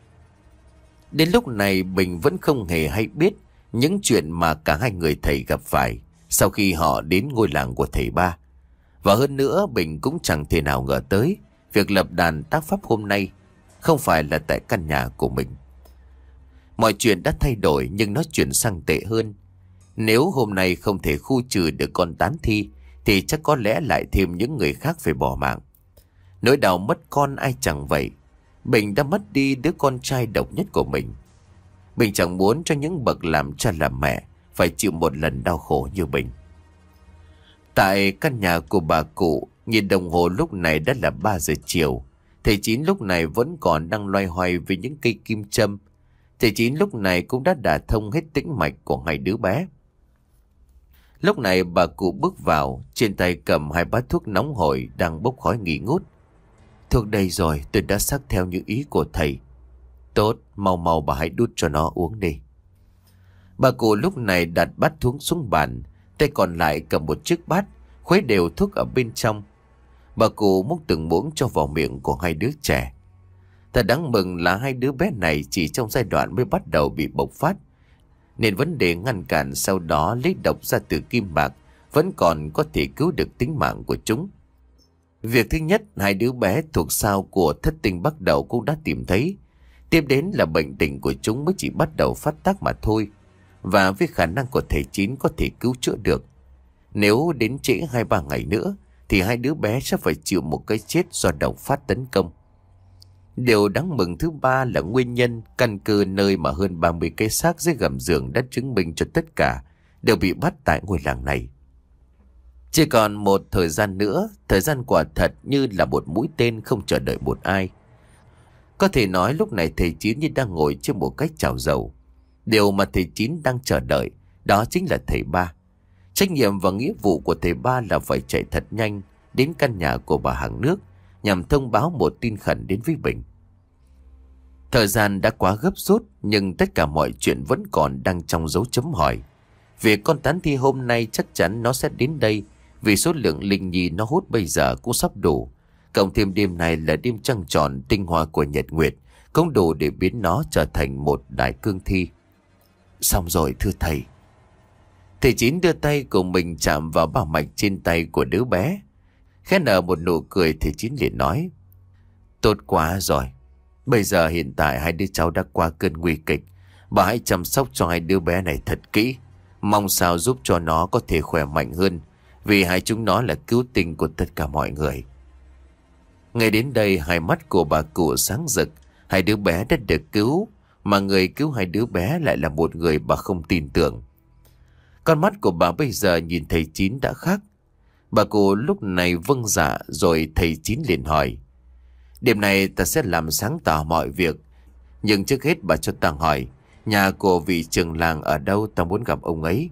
Đến lúc này Bình vẫn không hề hay biết những chuyện mà cả hai người thầy gặp phải sau khi họ đến ngôi làng của thầy Ba. Và hơn nữa Bình cũng chẳng thể nào ngờ tới việc lập đàn tác pháp hôm nay không phải là tại căn nhà của mình. Mọi chuyện đã thay đổi nhưng nó chuyển sang tệ hơn. Nếu hôm nay không thể khu trừ được con tán thi thì chắc có lẽ lại thêm những người khác phải bỏ mạng. Nỗi đau mất con ai chẳng vậy. Bình đã mất đi đứa con trai độc nhất của mình. Bình chẳng muốn cho những bậc làm cha làm mẹ phải chịu một lần đau khổ như Bình. Tại căn nhà của bà cụ, nhìn đồng hồ lúc này đã là ba giờ chiều. Thầy Chín lúc này vẫn còn đang loay hoay với những cây kim châm. Thầy Chín lúc này cũng đã đả thông hết tĩnh mạch của hai đứa bé. Lúc này bà cụ bước vào, trên tay cầm hai bát thuốc nóng hổi đang bốc khói nghi ngút. Thuốc đây rồi, tôi đã sắc theo như ý của thầy. Tốt, mau mau bà hãy đút cho nó uống đi. Bà cụ lúc này đặt bát thuốc xuống bàn, tay còn lại cầm một chiếc bát, khuấy đều thuốc ở bên trong. Bà cụ múc từng muỗng cho vào miệng của hai đứa trẻ. Thật đáng mừng là hai đứa bé này chỉ trong giai đoạn mới bắt đầu bị bộc phát, nên vấn đề ngăn cản sau đó lấy độc ra từ kim bạc vẫn còn có thể cứu được tính mạng của chúng. Việc thứ nhất, hai đứa bé thuộc sao của thất tinh bắt đầu cũng đã tìm thấy. Tiếp đến là bệnh tình của chúng mới chỉ bắt đầu phát tác mà thôi. Và với khả năng của thầy Chín có thể cứu chữa được. Nếu đến trễ hai ba ngày nữa thì hai đứa bé sẽ phải chịu một cái chết do độc phát tấn công. Điều đáng mừng thứ ba là nguyên nhân căn cơ nơi mà hơn ba mươi cái xác dưới gầm giường đã chứng minh cho tất cả đều bị bắt tại ngôi làng này. Chỉ còn một thời gian nữa, thời gian quả thật như là một mũi tên không chờ đợi một ai. Có thể nói lúc này thầy Chín như đang ngồi trên một cái chảo dầu. Điều mà thầy Chín đang chờ đợi đó chính là thầy Ba. Trách nhiệm và nghĩa vụ của thầy Ba là phải chạy thật nhanh đến căn nhà của bà hàng nước nhằm thông báo một tin khẩn đến với Bình. Thời gian đã quá gấp rút nhưng tất cả mọi chuyện vẫn còn đang trong dấu chấm hỏi. Việc con tán thi hôm nay chắc chắn nó sẽ đến đây vì số lượng linh nhi nó hút bây giờ cũng sắp đủ. Cộng thêm đêm này là đêm trăng tròn tinh hoa của nhật nguyệt cũng đủ để biến nó trở thành một đại cương thi. Xong rồi thưa thầy. Thầy Chín đưa tay của mình chạm vào bảo mạch trên tay của đứa bé. Khẽ nở một nụ cười, thầy Chín liền nói: Tốt quá rồi. Bây giờ hiện tại hai đứa cháu đã qua cơn nguy kịch. Bà hãy chăm sóc cho hai đứa bé này thật kỹ. Mong sao giúp cho nó có thể khỏe mạnh hơn, vì hai chúng nó là cứu tinh của tất cả mọi người. Ngay đến đây hai mắt của bà cụ sáng rực. Hai đứa bé đã được cứu, mà người cứu hai đứa bé lại là một người bà không tin tưởng. Con mắt của bà bây giờ nhìn thầy Chín đã khác. Bà cụ lúc này vâng dạ, rồi thầy Chín liền hỏi: Đêm nay ta sẽ làm sáng tỏ mọi việc, nhưng trước hết bà cho ta hỏi nhà của vị trưởng làng ở đâu, ta muốn gặp ông ấy.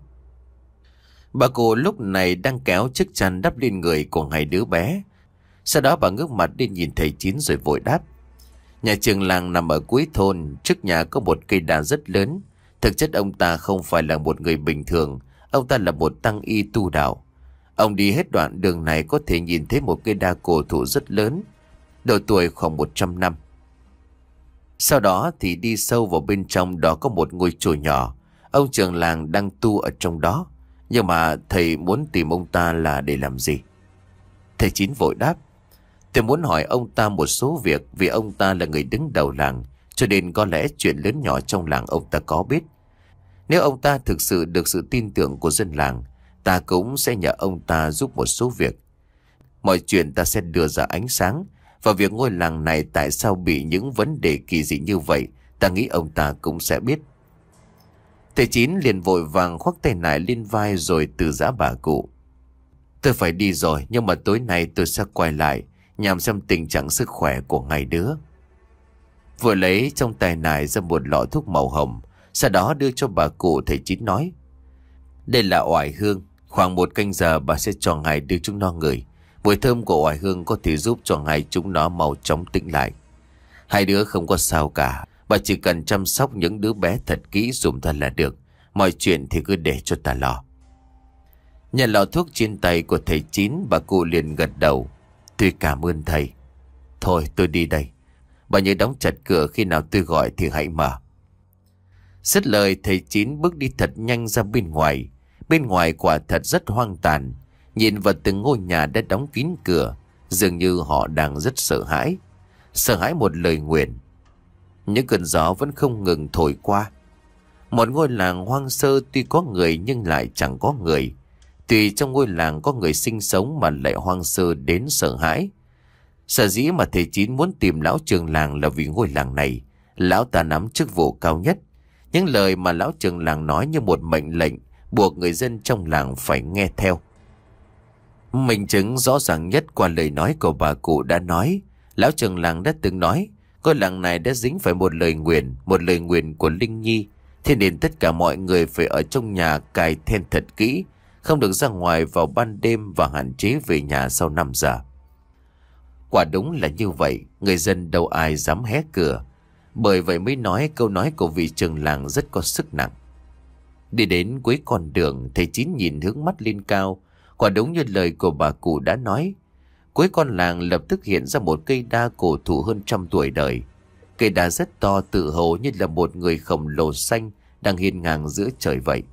Bà cụ lúc này đang kéo chiếc chăn đắp lên người của hai đứa bé. Sau đó bà ngước mặt đi nhìn thầy Chín rồi vội đáp: Nhà trưởng làng nằm ở cuối thôn, trước nhà có một cây đa rất lớn. Thực chất ông ta không phải là một người bình thường, ông ta là một tăng y tu đạo. Ông đi hết đoạn đường này có thể nhìn thấy một cây đa cổ thụ rất lớn, độ tuổi khoảng một trăm năm. Sau đó thì đi sâu vào bên trong đó có một ngôi chùa nhỏ. Ông trưởng làng đang tu ở trong đó. Nhưng mà thầy muốn tìm ông ta là để làm gì? Thầy Chín vội đáp: Tôi muốn hỏi ông ta một số việc, vì ông ta là người đứng đầu làng, cho nên có lẽ chuyện lớn nhỏ trong làng ông ta có biết. Nếu ông ta thực sự được sự tin tưởng của dân làng, ta cũng sẽ nhờ ông ta giúp một số việc. Mọi chuyện ta sẽ đưa ra ánh sáng. Và việc ngôi làng này tại sao bị những vấn đề kỳ dị như vậy, ta nghĩ ông ta cũng sẽ biết. Thầy Chín liền vội vàng khoác tay nải lên vai rồi từ giã bà cụ: Tôi phải đi rồi, nhưng mà tối nay tôi sẽ quay lại nhằm xem tình trạng sức khỏe của hai đứa. Vừa lấy trong tay nải ra một lọ thuốc màu hồng, Sau đó đưa cho bà cụ. Thầy Chín nói: đây là oải hương, khoảng một canh giờ bà sẽ cho ngài đưa chúng nó ngửi. Mùi thơm của oải hương có thể giúp cho ngài chúng nó mau chóng tỉnh lại. Hai đứa không có sao cả, bà chỉ cần chăm sóc những đứa bé thật kỹ dùm ta là được. Mọi chuyện thì cứ để cho ta lo. Nhận lọ thuốc trên tay của thầy Chín, bà cụ liền gật đầu: tôi cảm ơn thầy. Thôi tôi đi đây. Bà nhớ đóng chặt cửa, khi nào tôi gọi thì hãy mở. Dứt lời, thầy Chín bước đi thật nhanh ra bên ngoài. Bên ngoài quả thật rất hoang tàn. Nhìn vào từng ngôi nhà đã đóng kín cửa, dường như họ đang rất sợ hãi. Sợ hãi một lời nguyền. Những cơn gió vẫn không ngừng thổi qua. Một ngôi làng hoang sơ, tuy có người nhưng lại chẳng có người. Tuy trong ngôi làng có người sinh sống mà lại hoang sơ đến sợ hãi. Sở dĩ mà thầy Chín muốn tìm lão trường làng là vì ngôi làng này, lão ta nắm chức vụ cao nhất. Những lời mà lão trường làng nói như một mệnh lệnh, buộc người dân trong làng phải nghe theo. Minh chứng rõ ràng nhất qua lời nói của bà cụ đã nói. Lão trường làng đã từng nói ngôi làng này đã dính phải một lời nguyền, một lời nguyền của Linh Nhi. Thế nên tất cả mọi người phải ở trong nhà cài then thật kỹ, không được ra ngoài vào ban đêm và hạn chế về nhà sau năm giờ. Quả đúng là như vậy, người dân đâu ai dám hé cửa. Bởi vậy mới nói câu nói của vị trường làng rất có sức nặng. Đi đến cuối con đường, thầy Chín nhìn hướng mắt lên cao. Quả đúng như lời của bà cụ đã nói. Cuối con làng lập tức hiện ra một cây đa cổ thụ hơn trăm tuổi đời. Cây đa rất to, tự hồ như là một người khổng lồ xanh đang hiên ngang giữa trời vậy.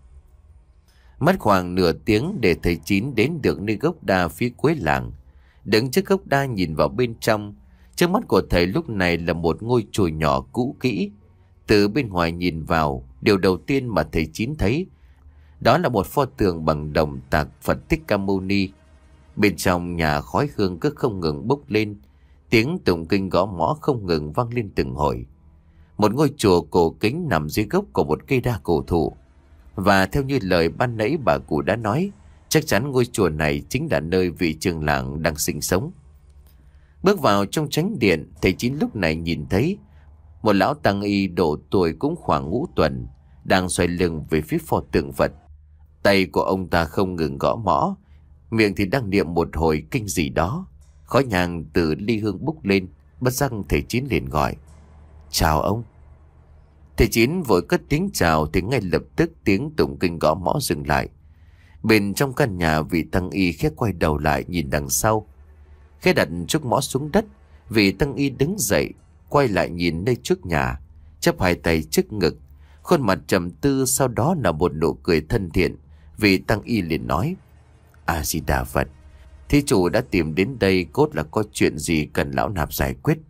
Mất khoảng nửa tiếng để thầy Chín đến được nơi gốc đa phía cuối làng. Đứng trước gốc đa nhìn vào bên trong, trước mắt của thầy lúc này là một ngôi chùa nhỏ cũ kỹ. Từ bên ngoài nhìn vào, điều đầu tiên mà thầy Chín thấy đó là một pho tượng bằng đồng tạc Phật Thích Ca Mâu Ni. Bên trong nhà khói hương cứ không ngừng bốc lên, tiếng tụng kinh gõ mõ không ngừng vang lên từng hồi. Một ngôi chùa cổ kính nằm dưới gốc của một cây đa cổ thụ. Và theo như lời ban nãy bà cụ đã nói, chắc chắn ngôi chùa này chính là nơi vị trường làng đang sinh sống. Bước vào trong chánh điện, thầy Chín lúc này nhìn thấy một lão tăng y độ tuổi cũng khoảng ngũ tuần đang xoay lưng về phía pho tượng Phật. Tay của ông ta không ngừng gõ mõ, miệng thì đang niệm một hồi kinh gì đó. Khói nhang từ ly hương bốc lên, bất giác thầy Chín liền gọi: chào ông. Thầy Chín vội cất tiếng chào thì ngay lập tức tiếng tụng kinh gõ mõ dừng lại. Bên trong căn nhà, vị tăng y khẽ quay đầu lại nhìn đằng sau. Khẽ đặt chiếc mõ xuống đất, vị tăng y đứng dậy, quay lại nhìn nơi trước nhà, chắp hai tay trước ngực, khuôn mặt trầm tư, sau đó là một nụ cười thân thiện. Vị tăng y liền nói: A Di Đà Phật, thí chủ đã tìm đến đây cốt là có chuyện gì cần lão nạp giải quyết?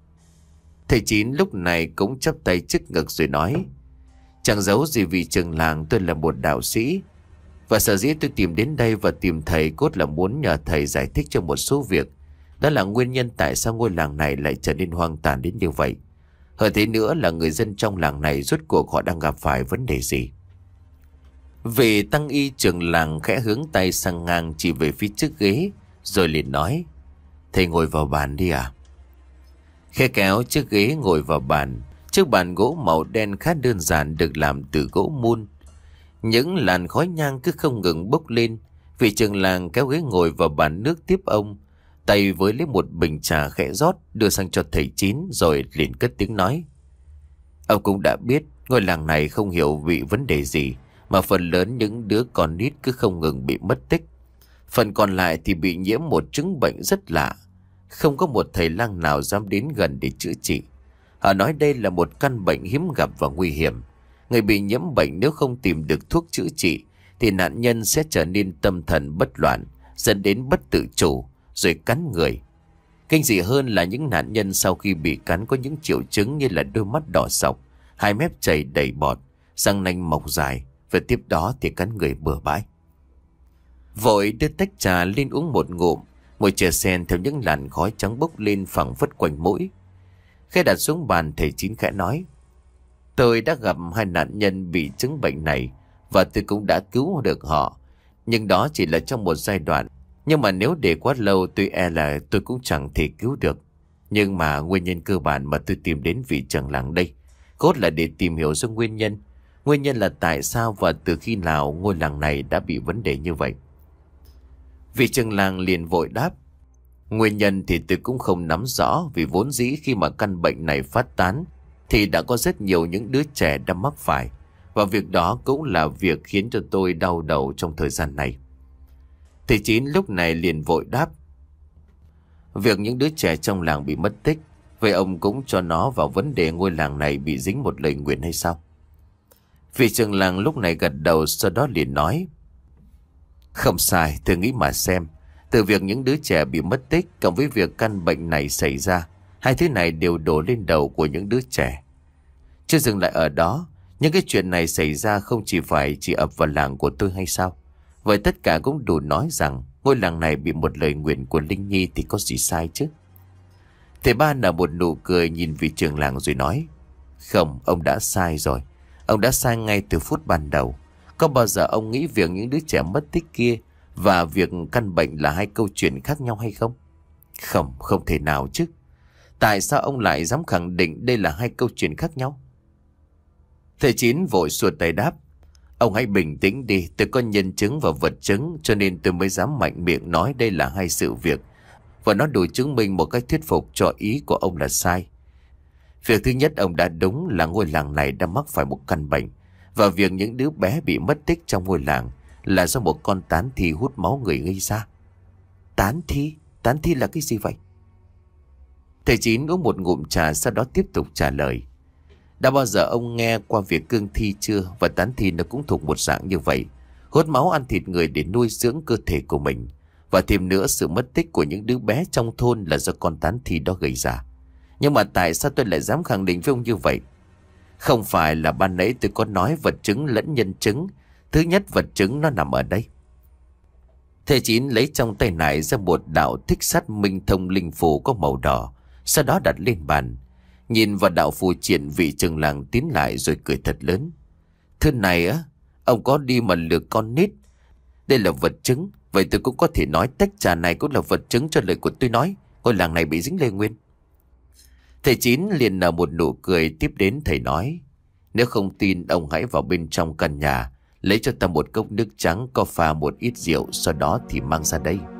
Thầy Chín lúc này cũng chắp tay trước ngực rồi nói: chẳng giấu gì vị trường làng, tôi là một đạo sĩ, và sở dĩ tôi tìm đến đây và tìm thầy cốt là muốn nhờ thầy giải thích cho một số việc. Đó là nguyên nhân tại sao ngôi làng này lại trở nên hoang tàn đến như vậy. Hơn thế nữa là người dân trong làng này rốt cuộc họ đang gặp phải vấn đề gì. Vị tăng y trường làng khẽ hướng tay sang ngang chỉ về phía trước ghế, rồi liền nói: thầy ngồi vào bàn đi à. Khẽ kéo chiếc ghế ngồi vào bàn. Chiếc bàn gỗ màu đen khá đơn giản, được làm từ gỗ mun. Những làn khói nhang cứ không ngừng bốc lên. Vị trường làng kéo ghế ngồi vào bàn nước tiếp ông, tay với lấy một bình trà khẽ rót đưa sang cho thầy Chín, rồi liền cất tiếng nói: ông cũng đã biết ngôi làng này không hiểu vì vấn đề gì mà phần lớn những đứa con nít cứ không ngừng bị mất tích. Phần còn lại thì bị nhiễm một chứng bệnh rất lạ, không có một thầy lang nào dám đến gần để chữa trị. Họ nói đây là một căn bệnh hiếm gặp và nguy hiểm. Người bị nhiễm bệnh nếu không tìm được thuốc chữa trị thì nạn nhân sẽ trở nên tâm thần bất loạn, dẫn đến bất tự chủ, rồi cắn người. Kinh dị hơn là những nạn nhân sau khi bị cắn có những triệu chứng như là đôi mắt đỏ sọc, hai mép chảy đầy bọt, răng nanh mọc dài, và tiếp đó thì cắn người bừa bãi. Vội đưa tách trà lên uống một ngụm, mùi trà sen theo những làn khói trắng bốc lên phảng phất quanh mũi. Khi đặt xuống bàn, thầy Chín khẽ nói: tôi đã gặp hai nạn nhân bị chứng bệnh này và tôi cũng đã cứu được họ, nhưng đó chỉ là trong một giai đoạn. Nhưng mà nếu để quá lâu tôi e là tôi cũng chẳng thể cứu được. Nhưng mà nguyên nhân cơ bản mà tôi tìm đến vị trưởng làng đây cốt là để tìm hiểu ra nguyên nhân. Nguyên nhân là tại sao và từ khi nào ngôi làng này đã bị vấn đề như vậy? Vị trưởng làng liền vội đáp: Nguyên nhân thì tôi cũng không nắm rõ, vì vốn dĩ khi mà căn bệnh này phát tán thì đã có rất nhiều những đứa trẻ đã mắc phải. Và việc đó cũng là việc khiến cho tôi đau đầu trong thời gian này. Thầy Chín lúc này liền vội đáp: Việc những đứa trẻ trong làng bị mất tích, vậy ông cũng cho nó vào vấn đề ngôi làng này bị dính một lời nguyền hay sao? Vị trưởng làng lúc này gật đầu, sau đó liền nói: Không sai, thử nghĩ mà xem. Từ việc những đứa trẻ bị mất tích cộng với việc căn bệnh này xảy ra, hai thứ này đều đổ lên đầu của những đứa trẻ. Chưa dừng lại ở đó, những cái chuyện này xảy ra không chỉ phải chỉ ập vào làng của tôi hay sao? Vậy tất cả cũng đủ nói rằng ngôi làng này bị một lời nguyền của Linh Nhi thì có gì sai chứ? Thầy Ba nở một nụ cười nhìn vị trưởng làng rồi nói: Không, ông đã sai rồi. Ông đã sai ngay từ phút ban đầu. Có bao giờ ông nghĩ việc những đứa trẻ mất tích kia và việc căn bệnh là hai câu chuyện khác nhau hay không? Không, không thể nào chứ. Tại sao ông lại dám khẳng định đây là hai câu chuyện khác nhau? Thầy Chín vội xua tay đáp: Ông hãy bình tĩnh đi, tôi có nhân chứng và vật chứng, cho nên tôi mới dám mạnh miệng nói đây là hai sự việc. Và nó đủ chứng minh một cách thuyết phục cho ý của ông là sai. Việc thứ nhất, ông đã đúng là ngôi làng này đã mắc phải một căn bệnh. Và việc những đứa bé bị mất tích trong ngôi làng là do một con tán thi hút máu người gây ra. Tán thi? Tán thi là cái gì vậy? Thầy Chín uống một ngụm trà, sau đó tiếp tục trả lời: Đã bao giờ ông nghe qua việc cương thi chưa? Và tán thi nó cũng thuộc một dạng như vậy, hút máu ăn thịt người để nuôi dưỡng cơ thể của mình. Và thêm nữa, sự mất tích của những đứa bé trong thôn là do con tán thi đó gây ra. Nhưng mà tại sao tôi lại dám khẳng định với ông như vậy? Không phải là ban nãy tôi có nói vật chứng lẫn nhân chứng. Thứ nhất, vật chứng nó nằm ở đây. Thầy Chín lấy trong tay nải ra một đạo thích sát minh thông linh phù có màu đỏ, sau đó đặt lên bàn. Nhìn vào đạo phù triện, vị trưởng làng tiến lại rồi cười thật lớn: Thứ này á, ông có đi mà lừa con nít. Đây là vật chứng, vậy tôi cũng có thể nói tách trà này cũng là vật chứng cho lời của tôi nói ngôi làng này bị dính lê nguyên. Thầy Chín liền nở một nụ cười, tiếp đến thầy nói: Nếu không tin, ông hãy vào bên trong căn nhà, lấy cho ta một cốc nước trắng có pha một ít rượu, sau đó thì mang ra đây.